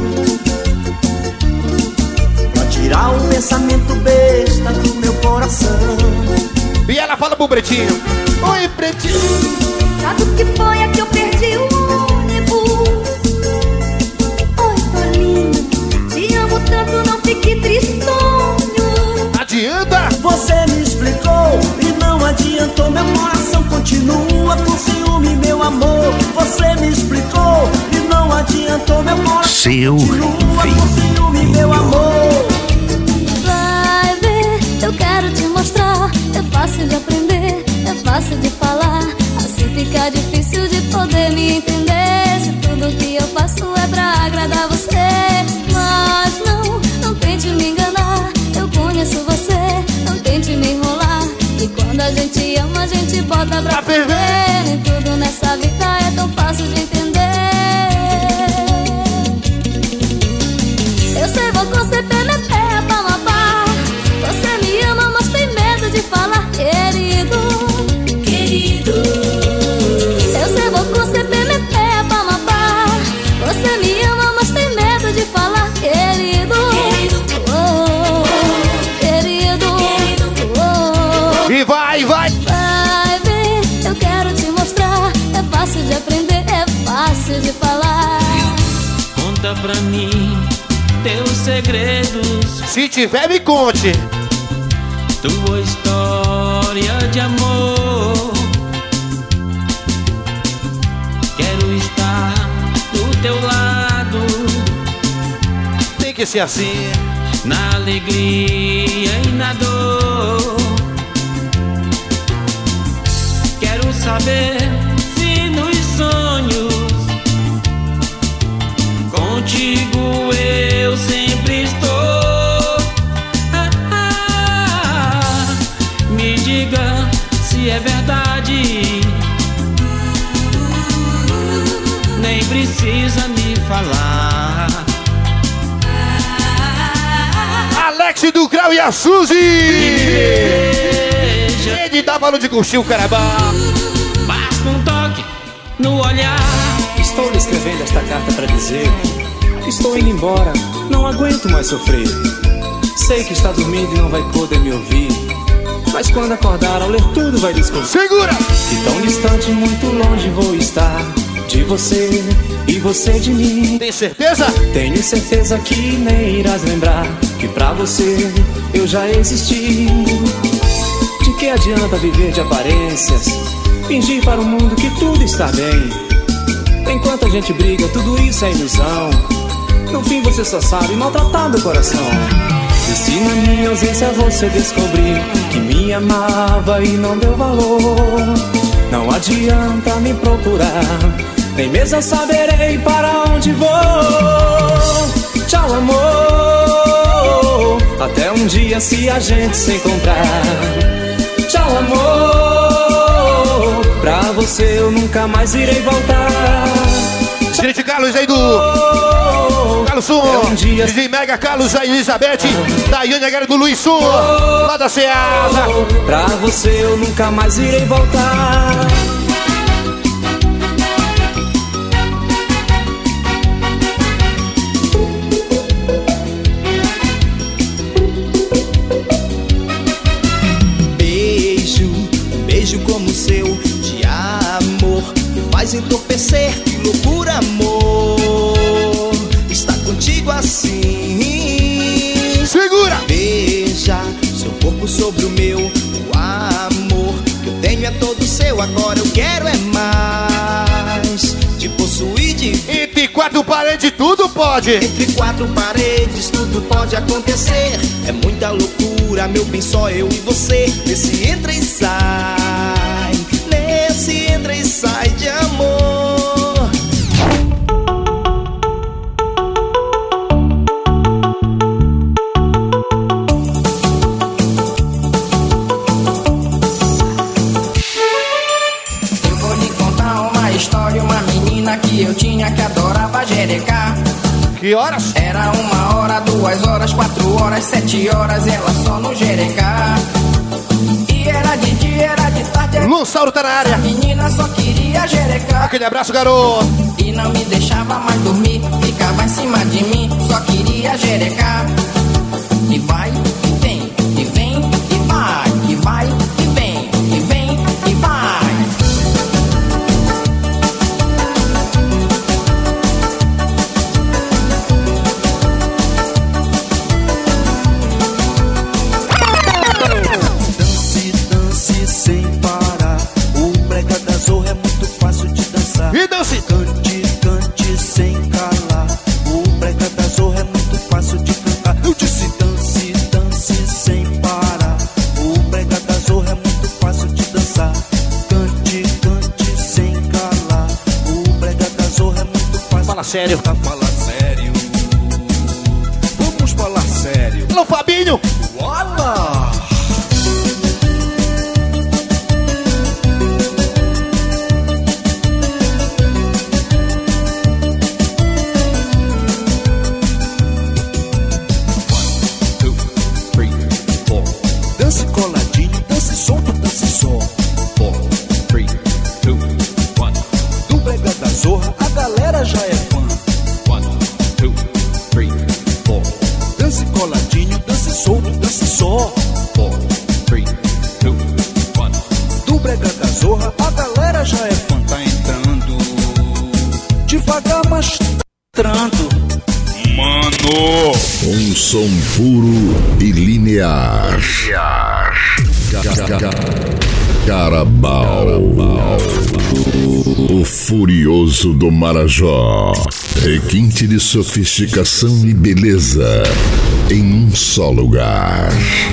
pra tirar o pensamento besta do meu coração. E ela fala pro Pretinho. Oi, Pretinho. Sabe o que foi? É que eu perdi o ônibus. Oi, Tolinho. Te amo tanto, não fique tristonho. Adianta? Você me explicou e não adiantou. Meu coração continua com ciúme, meu amor. Você me explicou e não adiantou. Meu coração continua com ciúme, meu amor. Vai ver, eu quero te mostrar. É fácil de aprender, é fácil de falar. Assim fica difícil de poder me entender. Se tudo que eu faço é pra agradar você. Mas não tente me enganar. Eu conheço você, não tente me enrolar. E quando a gente ama, a gente bota pra ferver. Nem tudo nessa vida é tão fácil de entender. Eu sei, vou com certeza até pra mapar. Você me ama, mas tem medo de falar, querido. Querido. Eu sei, vou com certeza até pra mapar. Você me ama, mas tem medo de falar, querido. Querido. Oh, querido. Oh. E vai. Vai ver, eu quero te mostrar. É fácil de aprender, é fácil de falar. Conta pra mim teus segredos. Se tiver, me conte. Tua história de amor. Quero estar do teu lado. Tem que ser assim. Na alegria e na dor. Quero saber se nos sonhos contigo eu sempre estou. Me diga se é verdade. Nem precisa me falar. Alex do Grau e a Suzy. Ele dá valor de curtir o Carabá. Basta um toque no olhar. Estou lhe escrevendo esta carta pra dizer que estou indo embora, não aguento mais sofrer. Sei que está dormindo e não vai poder me ouvir, mas quando acordar ao ler tudo vai descobrir. Segura! Que tão distante, muito longe vou estar de você e você de mim. Tem certeza? Tenho certeza que nem irás lembrar que pra você eu já existi. De que adianta viver de aparências, fingir para o mundo que tudo está bem? Enquanto a gente briga, tudo isso é ilusão. No fim você só sabe maltratar meu coração. E se na minha ausência você descobrir que me amava e não deu valor, não adianta me procurar, nem mesmo saberei para onde vou. Tchau, amor, até um dia se a gente se encontrar. Tchau, amor, pra você eu nunca mais irei voltar. Gente, Carlos aí do Carlos Sul, DJ Mega, Carlos, a Elizabeth, Daiane, a galera do Luiz Sul, lá da Ceasa. Pra você eu nunca mais irei voltar. Beijo como o seu de amor me faz entorpecer, que loucura, amor. tempo sobre o meu. O amor que eu tenho é todo seu, agora eu quero é mais. Te possuir de... Entre quatro paredes tudo pode. Entre quatro paredes tudo pode acontecer. É muita loucura, meu bem, só eu e você. Nesse entra e sai, nesse entra e sai de amor. Que eu tinha que adorava jerecar. Que horas? Era 1 hora, 2 horas, 4 horas, 7 horas, ela só no jerecar. E era de dia, era de tarde. Lunsauro tá na área. A menina só queria jerecar. Aquele abraço, garoto. E não me deixava mais dormir, ficava em cima de mim, só queria jerecar. E vai, e vem, e vem, e vai, e vai, e vem, e vem, e vai. E dance! Cante, cante sem calar. O brega da zorra é muito fácil de cantar. Eu disse dance, dance sem parar. O brega da zorra é muito fácil de dançar. Cante, cante sem calar. O brega da zorra é muito fácil. Fala sério. Fala sério. Vamos falar sério. Alô, Fabinho! Olá! Dance coladinho, dance solto, dance só. 4, 3, 2, 1. Do brega da zorra, a galera já é fã. 1, 2, 3, 4. Dance coladinho, dance solto, dance só. 4, 3, 2, 1. Do brega da zorra, a galera já é fã. Tá entrando devagar, mas tá entrando. Mano, um som puro e linear. Carabao, o furioso do Marajó. Requinte de sofisticação e beleza em um só lugar.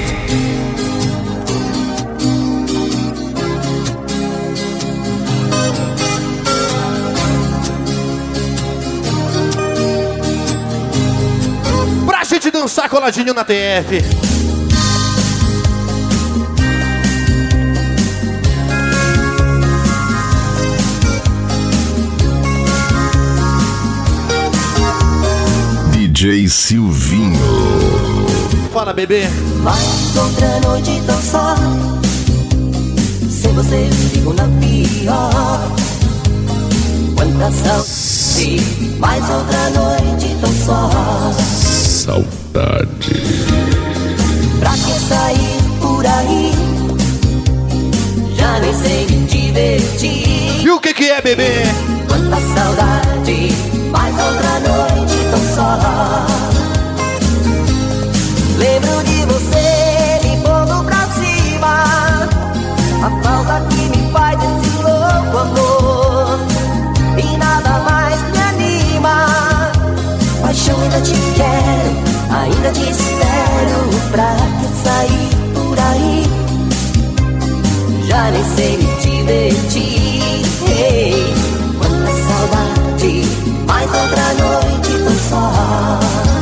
Pra gente dançar coladinho na TF. DJ Silvinho. Fala, bebê. Mais outra noite tão só. Sem você fico na pior. Quanta saudade. Mais outra noite tão só. Saudade. Pra que sair por aí? Já nem sei me divertir. E o que é, bebê? Quanta saudade. Mais outra noite tão só. Lembro de você me pondo pra cima. A falta que me faz esse louco amor. E nada mais me anima. Paixão, ainda te quero, ainda te espero. Pra que sair por aí? Já nem sei me divertir. Hey, quanta saudade. Mais outra noite tão só.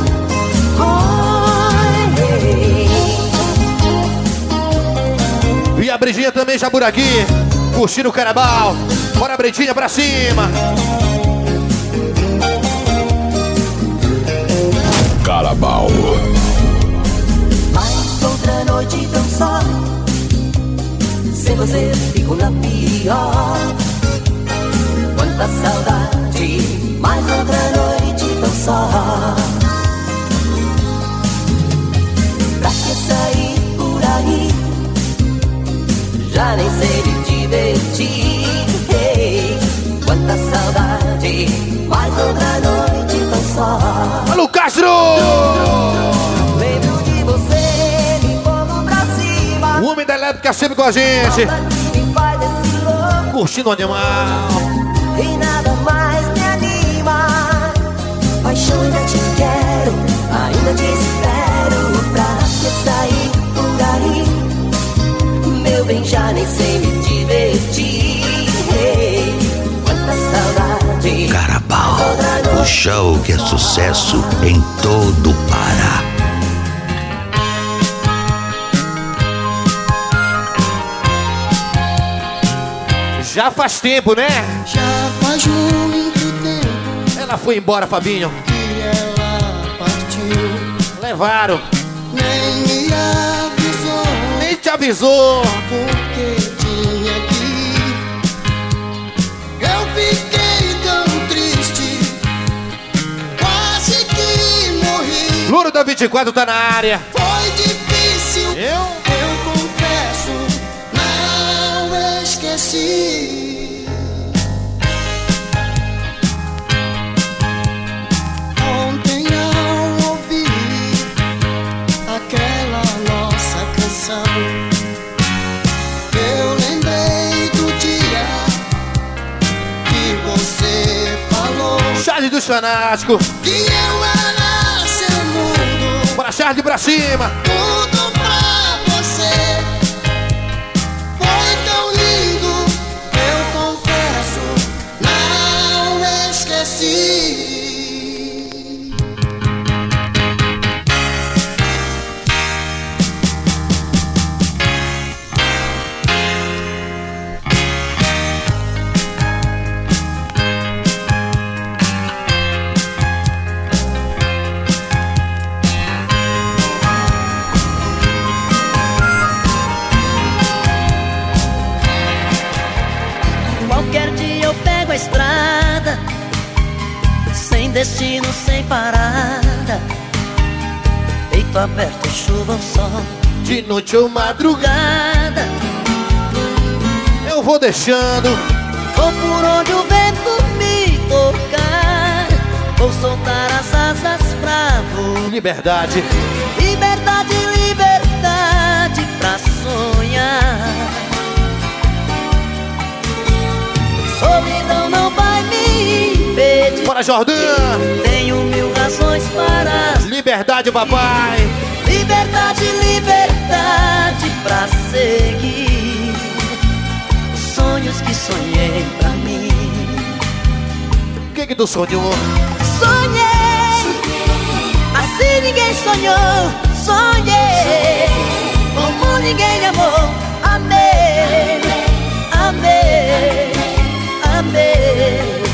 E a Bridinha também já por aqui, curtindo o Carabao. Bora, Bridinha, pra cima. Carabao. Mais outra noite tão só. Sem você fico na pior. Quanta saudade. Mais outra noite tão só. Pra que sair por aí? Já nem sei me divertir. Hey, quanta saudade. Mais outra noite tão só. Alô, Castro! Lembro de você me pondo pra cima. ficar sempre com a gente. Curtindo o animal. E nada mais me anima. Paixão, ainda te quero, ainda te espero. Pra que sair por aí? Meu bem, já nem sei me divertir. Quanta saudade. Carabao, o show que é sucesso em todo o Pará. Já faz tempo, né? Já faz muito tempo Ela foi embora, Fabinho. que ela partiu. Levaram. Nem me avisou, Nem te avisou. porque tinha que ir. Eu fiquei tão triste, quase que morri. Louro da 24 tá na área. Foi difícil, Eu confesso, não esqueci. Ontem ao ouvir aquela nossa canção, eu lembrei do dia que você falou Charlie dos Fanáticos. que eu era seu mundo. Bora, Charlie, pra cima. Tudo pra você foi tão lindo, eu confesso, não esqueci. Qualquer dia eu pego a estrada, sem destino, sem parada, peito aberto, chuva ou sol, De noite ou madrugada, eu vou deixando. vou por onde o vento me tocar, vou soltar as asas pra voar. Liberdade. Liberdade, liberdade pra sonhar. Solidão não vai me impedir. Bora, Jordan. Tenho mil razões para. Liberdade, papai. Liberdade, liberdade pra seguir os sonhos que sonhei pra mim. O que tu sonhou? Sonhei, assim ninguém sonhou. Sonhei, como ninguém amou. Amei, amei, amei.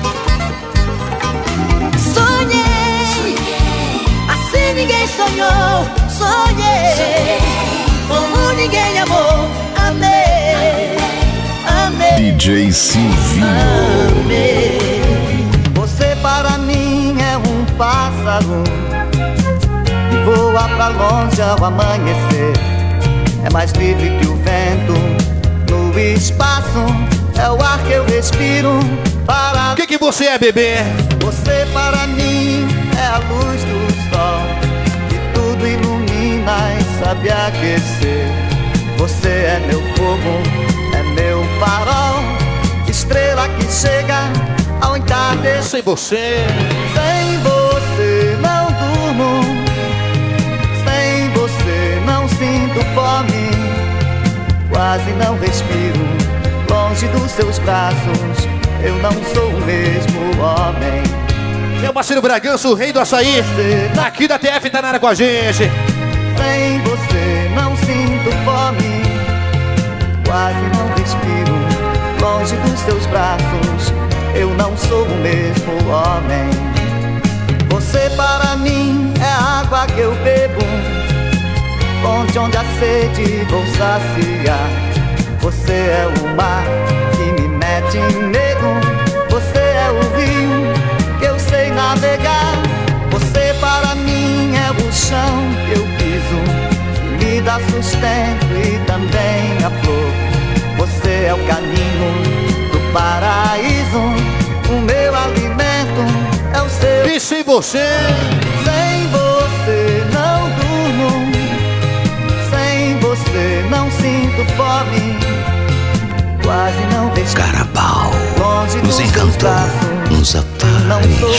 Sonhei, assim ninguém sonhou. Sonhei, como ninguém amou. Amei, amei, DJ Silvinho. amei. Você para mim é um pássaro que voa pra longe ao amanhecer. É mais livre que o vento no espaço. É o ar que eu respiro para... O que você é, bebê? Você para mim é a luz do sol que tudo ilumina e sabe aquecer. Você é meu fogo, é meu farol, estrela que chega ao entardecer. Sem você. Sem você não durmo, sem você não sinto fome, quase não respiro, longe dos seus braços, eu não sou o mesmo homem. Meu parceiro Bragança, o rei do açaí, aqui da TF, tá na área com a gente. Sem você não sinto fome, quase não respiro, longe dos seus braços, eu não sou o mesmo homem. Você para mim é a água que eu bebo, fonte onde a sede vou saciar. Você é o mar que me mete em medo, você é o rio que eu sei navegar. Você para mim é o chão que eu piso, me dá sustento e também a flor. Você é o caminho do paraíso, o meu alimento é o seu. E sem você? Sem você não durmo, sem você não sinto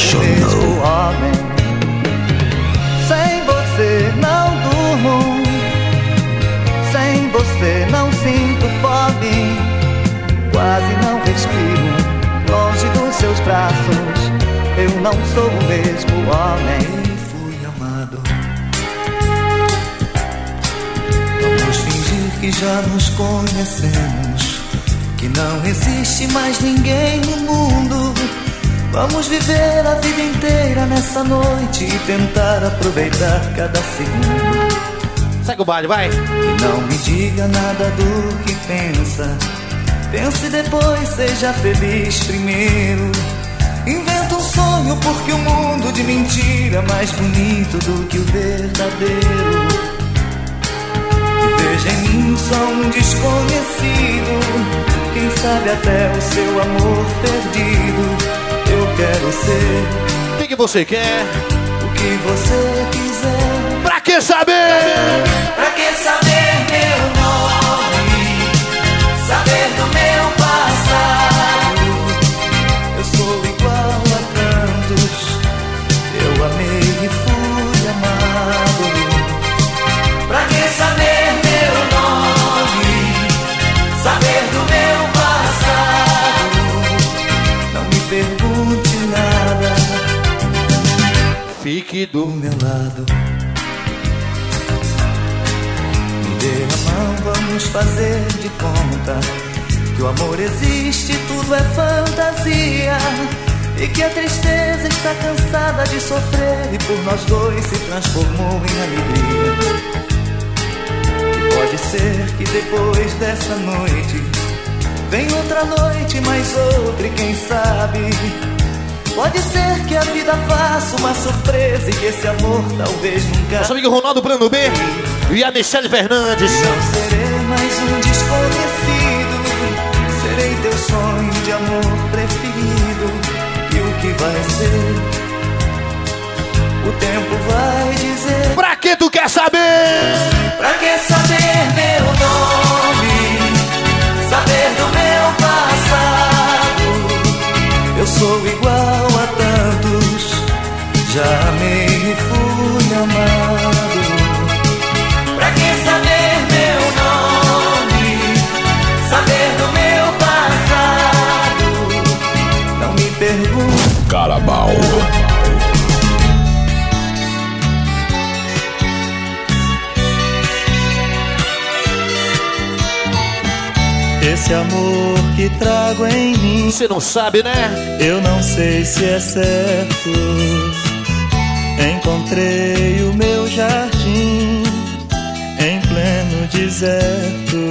apaixonou. Homem, sem você não durmo, sem você não sinto fome, quase não respiro longe dos seus braços. Eu não sou o mesmo homem. Fui amado. Vamos fingir que já nos conhecemos, que não existe mais ninguém no mundo. Vamos viver a vida inteira nessa noite e tentar aproveitar cada segundo. Segue o baile, vai. E não me diga nada do que pensa. Pense depois, seja feliz primeiro. Inventa um sonho porque o mundo de mentira é mais bonito do que o verdadeiro. E veja em mim só um desconhecido, quem sabe até o seu amor perdido. Eu quero ser o que você quer? O que você quiser. Pra que saber? Pra que saber meu nome? Saber do meu passado. Eu sou igual a tantos, eu amei e fui amado. Pra que saber meu nome? Saber do meu passado. Não me pergunte nada, fique do meu lado. Me dê a mão, vamos fazer de conta que o amor existe, tudo é fantasia, e que a tristeza está cansada de sofrer e por nós dois se transformou em alegria. E pode ser que depois dessa noite vem outra noite, mais outra, e quem sabe pode ser que a vida faça uma surpresa e que esse amor talvez nunca. Nosso amigo Ronaldo Plano B e a Michele Fernandes. Não serei mais um desconhecido, serei teu sonho de amor preferido. E o que vai ser, o tempo vai dizer. Pra que tu quer saber? Pra que saber meu nome? Saber do meu passado. Eu sou igual a tantos, já amei e fui amado. Pra que saber meu nome? Saber do meu passado. Não me pergunte. Carabao. Esse amor que trago em mim, você não sabe, né? Eu não sei se é certo. Encontrei o meu jardim em pleno deserto.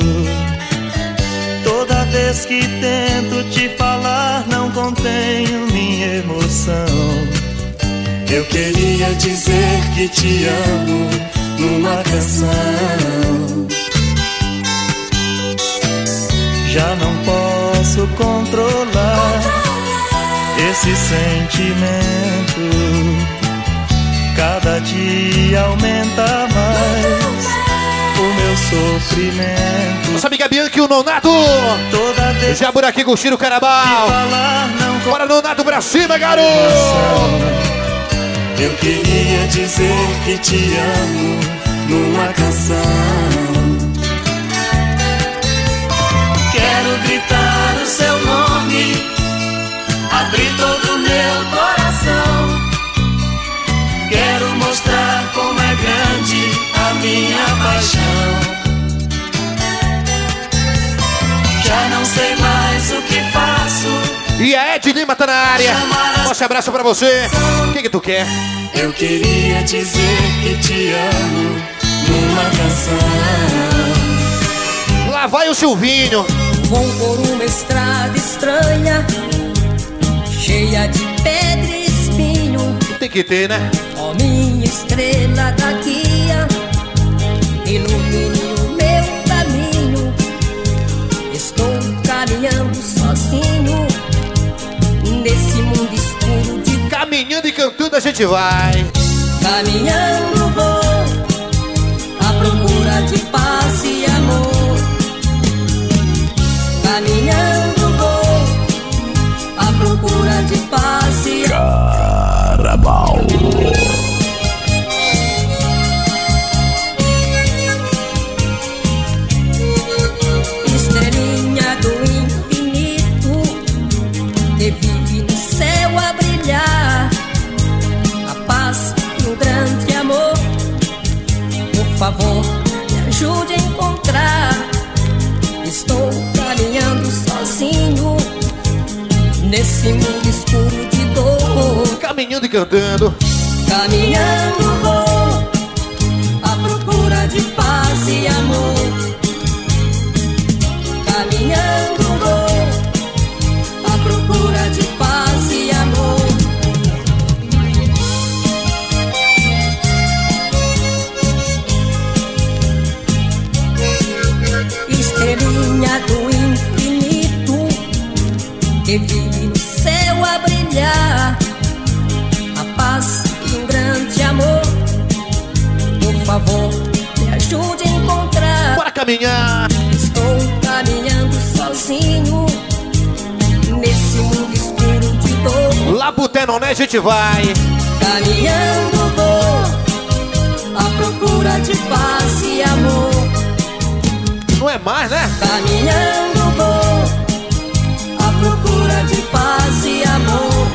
Toda vez que tento te falar, não contenho minha emoção. Eu queria dizer que te amo numa canção. Já não posso controlar esse sentimento. Cada dia aumenta mais o meu sofrimento. Nossa amiga Bianca e o Nonato. Toda vez já por aqui curtindo o Carabao. Bora Nonato pra cima, garoto. Eu queria dizer que te amo numa canção. Quero gritar o seu nome, abrir todo o meu coração. Quero mostrar como é grande a minha paixão. Já não sei mais o que faço. E a Ed Lima tá na área. Forte abraço pra você. O que tu quer? Eu queria dizer que te amo numa canção. Lá vai o Silvinho. Vou por uma estrada estranha, cheia de pedra e espinho. Tem que ter, né? Ó minha estrela da guia, ilumine o meu caminho. Estou caminhando sozinho nesse mundo escuro de... Caminhando e cantando a gente vai. Caminhando vou à procura de paz e amor. Caminhando vou à procura de paz e amor. favor, me ajude a encontrar. Estou caminhando sozinho nesse mundo escuro de dor. Caminhando e cantando. Caminhando vou à procura de paz e amor. Caminhando vou à procura de paz e amor. Estrelinha do infinito que vive no céu a brilhar, a paz e um grande amor. Por favor, me ajude a encontrar. Bora caminhar. Estou caminhando sozinho nesse mundo escuro de dor. Lá pro Tenoné a gente vai. Caminhando vou à procura de paz e amor. Não é mais, né? Caminhando vou à procura de paz e amor.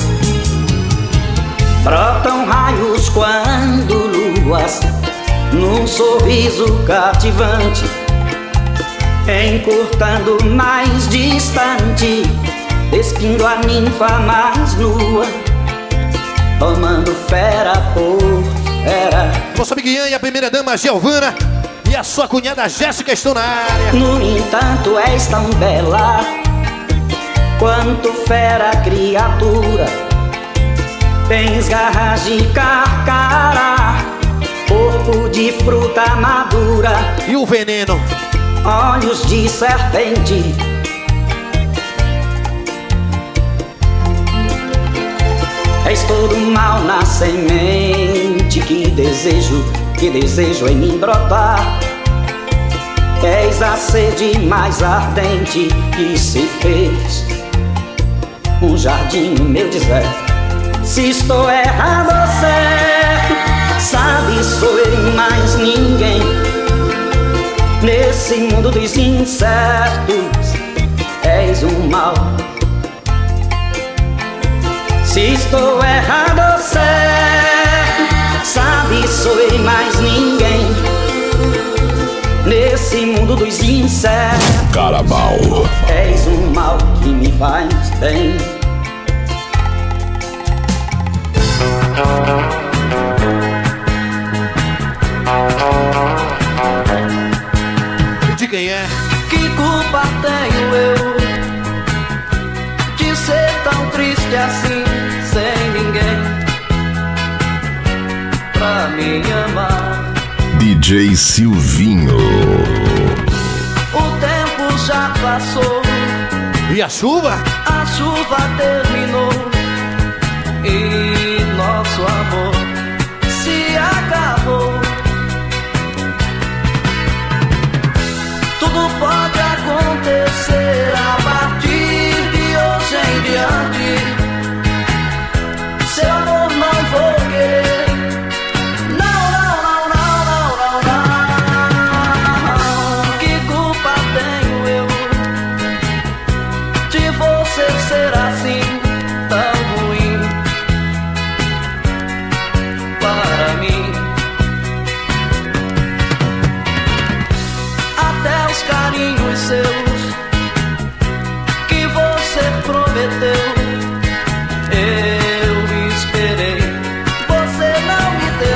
Brotam raios quando luas, num sorriso cativante, encurtando mais distante, despindo a ninfa mais nua, tomando fera por fera. Nossa amiguinha e a primeira dama Giovana e a sua cunhada Jéssica estão na área. No entanto és tão bela quanto fera criatura. Tens garras de carcará, corpo de fruta madura e o veneno, olhos de serpente. És todo mal na semente que desejo em mim brotar. És a sede mais ardente que se fez um jardim no meu deserto. Se estou errado ou certo, sabe, sou eu mais ninguém. Nesse mundo dos incertos, és um mal. Se estou errado ou certo, sabe, sou eu mais ninguém. Nesse mundo dos incertos, Carabao, és um mal que me faz bem. De quem é? Que culpa tenho eu de ser tão triste assim, sem ninguém pra me amar? DJ Silvinho. O tempo já passou e a chuva? A chuva terminou e nosso amor se acabou. Tudo pode acontecer a partir de hoje em diante. Seu amor não vou querer. Não, não, não, não, não, não. Que culpa tenho eu de você ser assim, tão ruim para mim? Até os carinhos seus que você prometeu, eu esperei, você não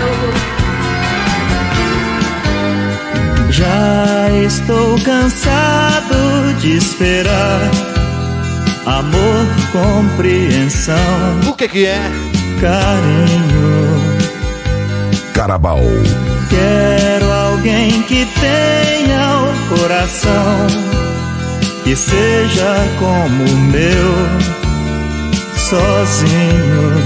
me deu. Já estou cansado de esperar amor, compreensão. O que é? Carinho. Carabao. Quero alguém que tenha o coração que seja como o meu, sozinho.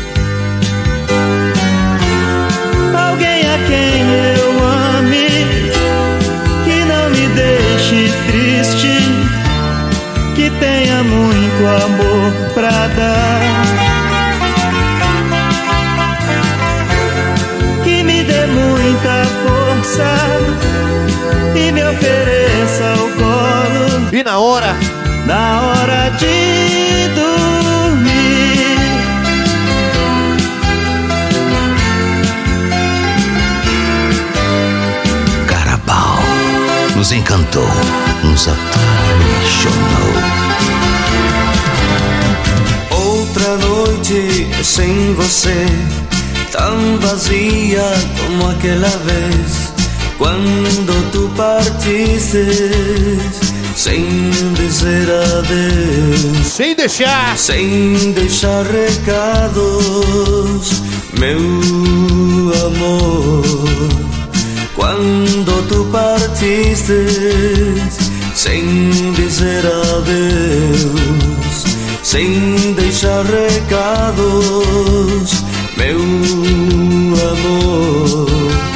Alguém a quem eu ame, que não me deixe triste, que tenha muito amor pra dar, que me dê muita força e me ofereça o colo. E na hora de dormir, cantou, nos apaixonou. Outra noite sem você, tão vazia como aquela vez, quando tu partistes, sem dizer adeus, sem deixar recados, meu amor. Quando tu partistes, sem dizer adeus, sem deixar recados, meu amor.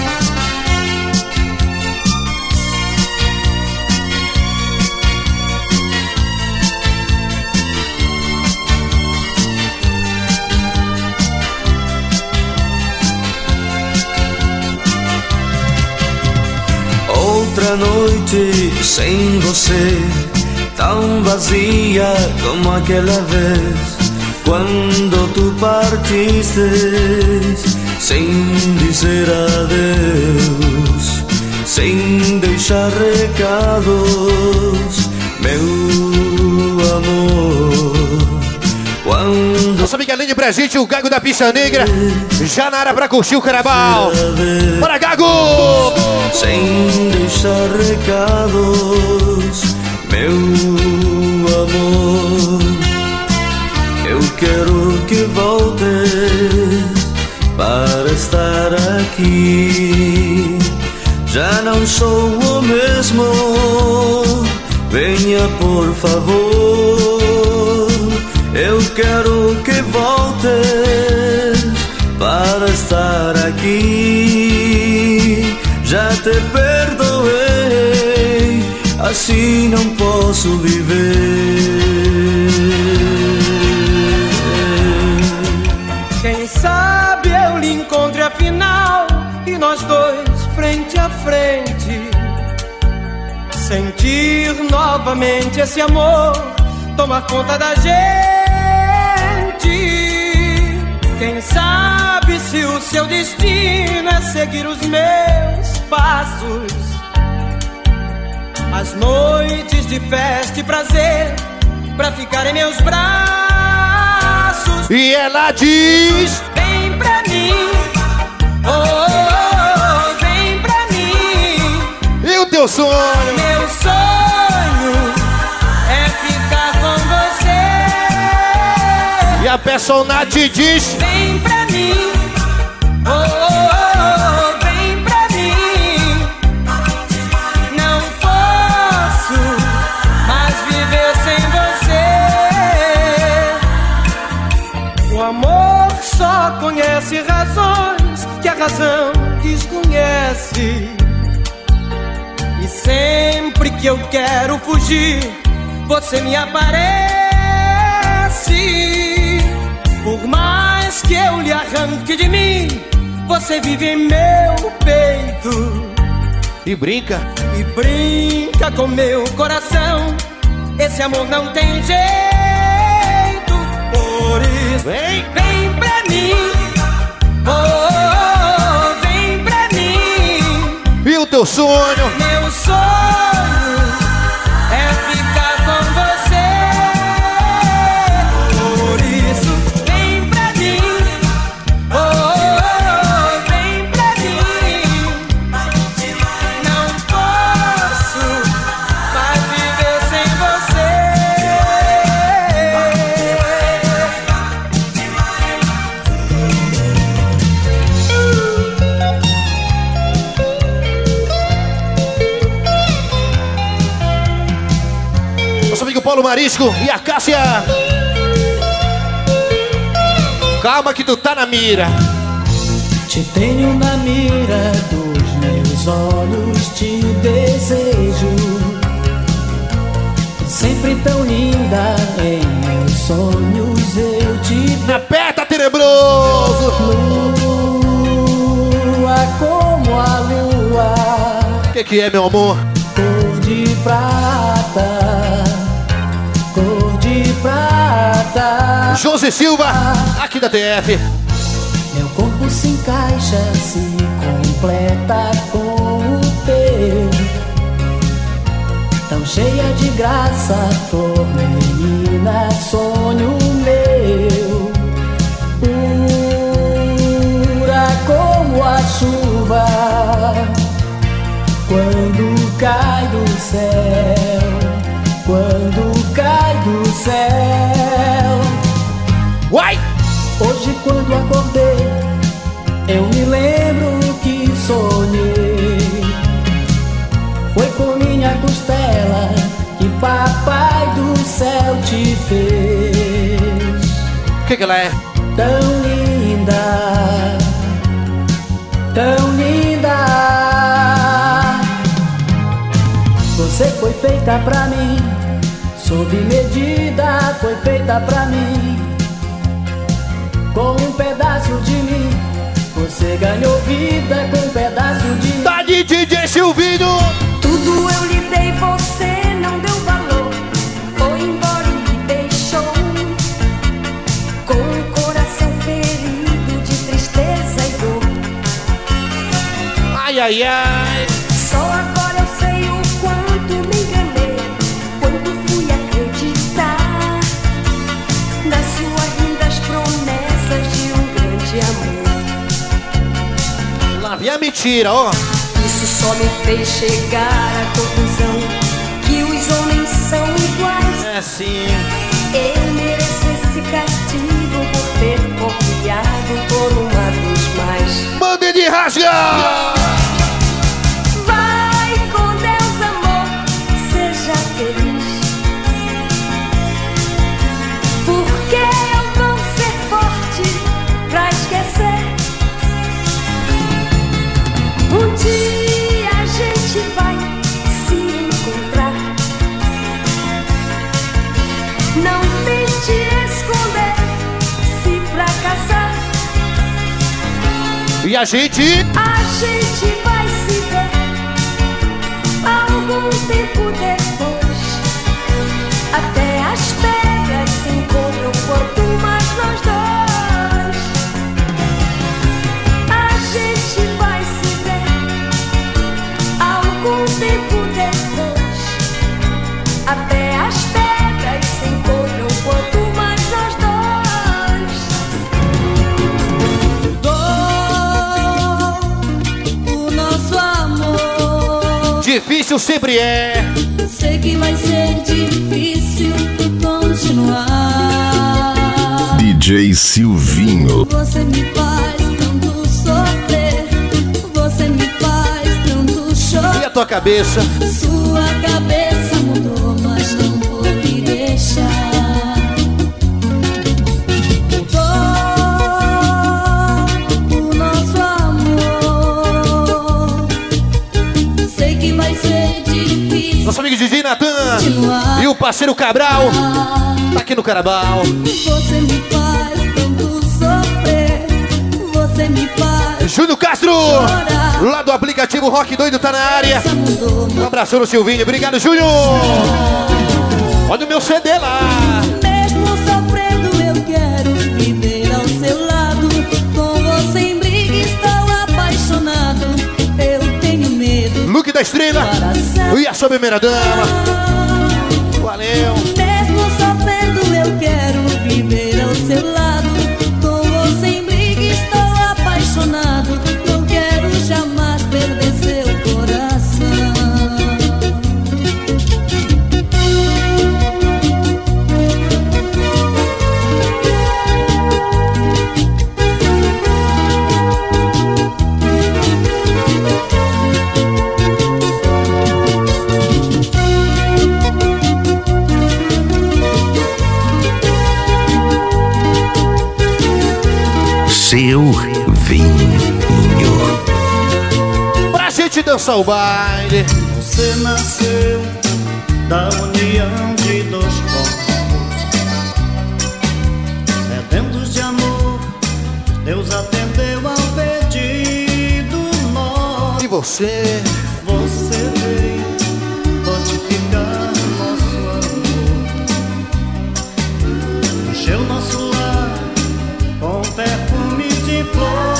Outra noite sem você, tão vazia como aquela vez, quando tu partistes, sem dizer adeus, sem deixar recados, meu amor. Quando nossa amiga Aline presente, o Gago da Pista Negra, já na área pra curtir o carnaval. Bora, Gago! Sem deixar recados, meu amor. Eu quero que voltes para estar aqui. Já não sou o mesmo, venha por favor. Eu quero que voltes para estar aqui. Já te perdoei, assim não posso viver. Quem sabe eu lhe encontre afinal, e nós dois frente a frente, sentir novamente esse amor tomar conta da gente. Quem sabe se o seu destino é seguir os meus passos, as noites de festa e prazer pra ficar em meus braços. E ela diz: vem pra mim, oh, oh, oh, vem pra mim. E o teu sonho? Meu sonho é ficar com você. E a personagem diz: vem pra mim, oh, oh, oh, vem pra mim. Não posso mais viver sem você. O amor só conhece razões que a razão desconhece. E sempre que eu quero fugir, você me aparece. Por mais que eu lhe arranque de mim, você vive em meu peito. E brinca com meu coração. Esse amor não tem jeito. Por isso, vem pra mim, oh, oh, oh, vem pra mim. E o teu sonho? Meu sonho é ficar com você. Por isso, vem pra mim, oh, oh, oh, vem pra mim. Não posso mais viver sem você. Nosso amigo Paulo Marisco e a Cássia. Calma que tu tá na mira. Te tenho na mira dos meus olhos, te desejo. Sempre tão linda em meus sonhos eu te vejo. Aperta, tenebroso! Lua como a lua. O que é, meu amor? Cor de prata, cor de prata. José Silva, aqui da TF. Meu corpo se encaixa, se completa com o teu. cheia de graça, flor menina, sonho meu, pura como a chuva quando cai do céu, quando cai do céu. Uai! Hoje quando acordei, eu me lembro que sonhei. Foi por minha costela que papai do céu te fez. O que ela é? Tão linda, tão linda. Você foi feita pra mim, sob medida foi feita pra mim. Com um pedaço de mim, você ganhou vida com um pedaço de mim. Tá de DJ Silvinho! Tudo eu lhe dei, você não deu valor. Foi embora e me deixou com o coração ferido de tristeza e dor. Ai, ai, ai. Só agora eu sei o quanto me enganei quando fui acreditar nas suas lindas promessas de um grande amor. Lá vem a mentira, ó. Isso só me fez chegar à conclusão que os homens são iguais. É sim. Eu mereço esse castigo por ter confiado por uma vez mais. Mande de rasgar! Vai com Deus, amor, seja feliz. Porque eu vou ser forte pra esquecer. Um dia a gente vai se encontrar. Não tente esconder se fracassar. E a gente vai se ver algum tempo depois. Até as pedras se encontram quanto mais nós dois. A gente vai se ver algum tempo depois. Até as pedras se encontram quanto mais nós dois. O nosso amor difícil sempre é. sei que vai ser difícil continuar. DJ Silvinho. Você me faz tanto sofrer, você me faz tanto chorar. E a tua cabeça? Sua cabeça mudou, mas não vou te deixar. O nosso amor sei que vai ser difícil. Nosso amigo Didi Natan e o parceiro Cabral tá aqui no Carabal. Você me faz tanto sofrer, você me faz. Júnior Castro, lá do aplicativo Rock Doido, tá na área. Um abraço no Silvinho, obrigado, Júnior. Olha o meu CD lá. Mesmo sofrendo, eu quero viver ao seu lado. Com você em briga, estou apaixonado. Eu tenho medo. Luke da Estrela e a sua primeira dama. Valeu. Mesmo sofrendo, eu quero viver ao seu lado. Com você em briga, estou apaixonado. Não quero jamais perder seu coração. Seu vinho. Pra gente dançar o baile. Você nasceu da união de dois corpos, sedentos de amor. Deus atendeu ao pedido nosso. E você? Você veio fortificar nosso amor, encheu nosso lar com perfume de flor.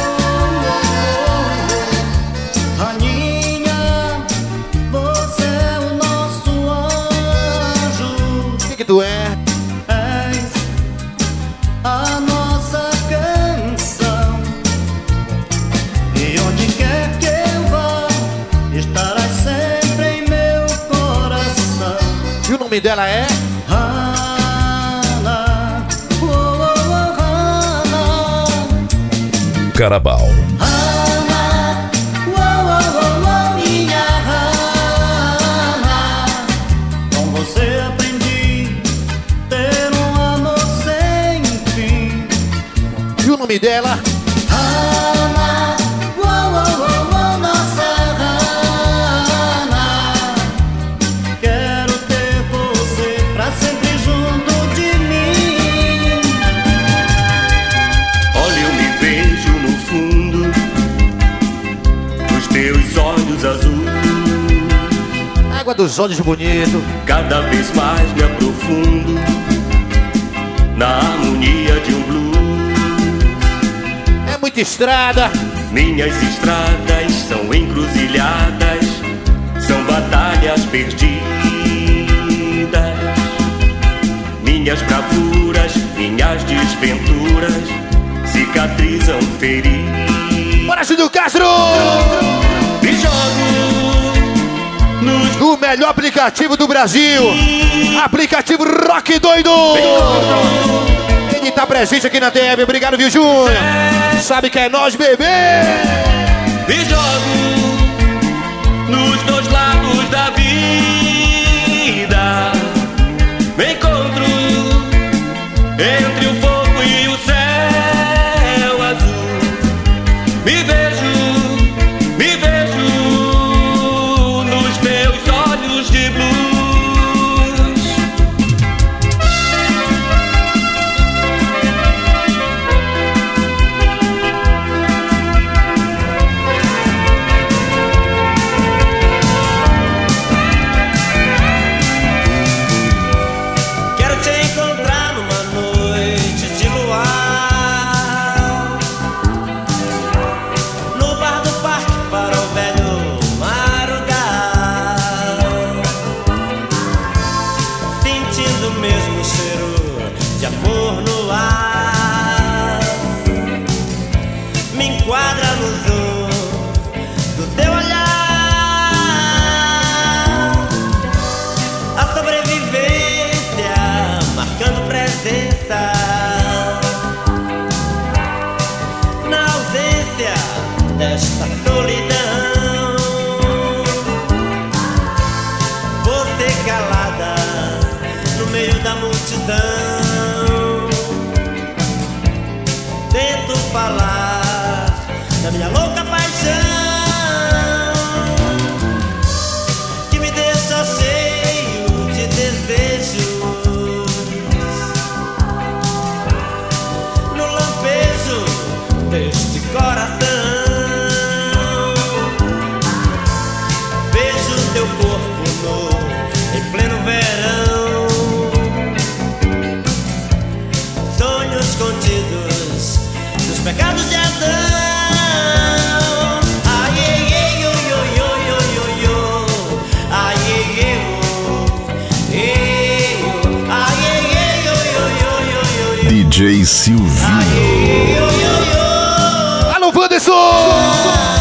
Rainha, você é o nosso nome dela é... Carabal. Minha Hannah, com você aprendi ter um amor sem fim. E o nome dela? Hannah, nossa Hannah, quero ter você pra sempre junto de mim. Olha, eu me vejo no fundo dos teus olhos azuis. Água dos olhos bonito. Cada vez mais me aprofundo na harmonia de um blues. É muita estrada. Minhas estradas são encruzilhadas, são batalhas perdidas. Minhas bravuras, minhas desventuras cicatrizam feridas. Bora, Júlio Castro! Me jogo o melhor aplicativo do Brasil. Aplicativo Rock Doido. Ele tá presente aqui na TM. Obrigado, viu, Júnior? Sabe que é nós, bebê. Me jogo nos dois lados da vida. Me encontro entre o fogo e o céu azul. Me vejo nos teus olhos de blues. Quero te encontrar numa noite de luar, no bar do parque para o velho madrugar, sentindo o mesmo cheiro de amor no ar. Me enquadra no zoom do teu olhar, a sobrevivência marcando presença na ausência desta solidão. Você calada no meio da multidão, tento falar da minha louca paixão que me deixa cheio de desejos. No lampejo deste coração, vejo teu corpo nu em pleno verão. Sonhos contidos dos pecados de Adão. Ai, ai, ai, oi, oi, oi, oi, oi, oi. Ai, ai, ai, oi, ai, ai, ai, oi, oi, oi, oi, oi. DJ Silvinho. Alô, Wanderson!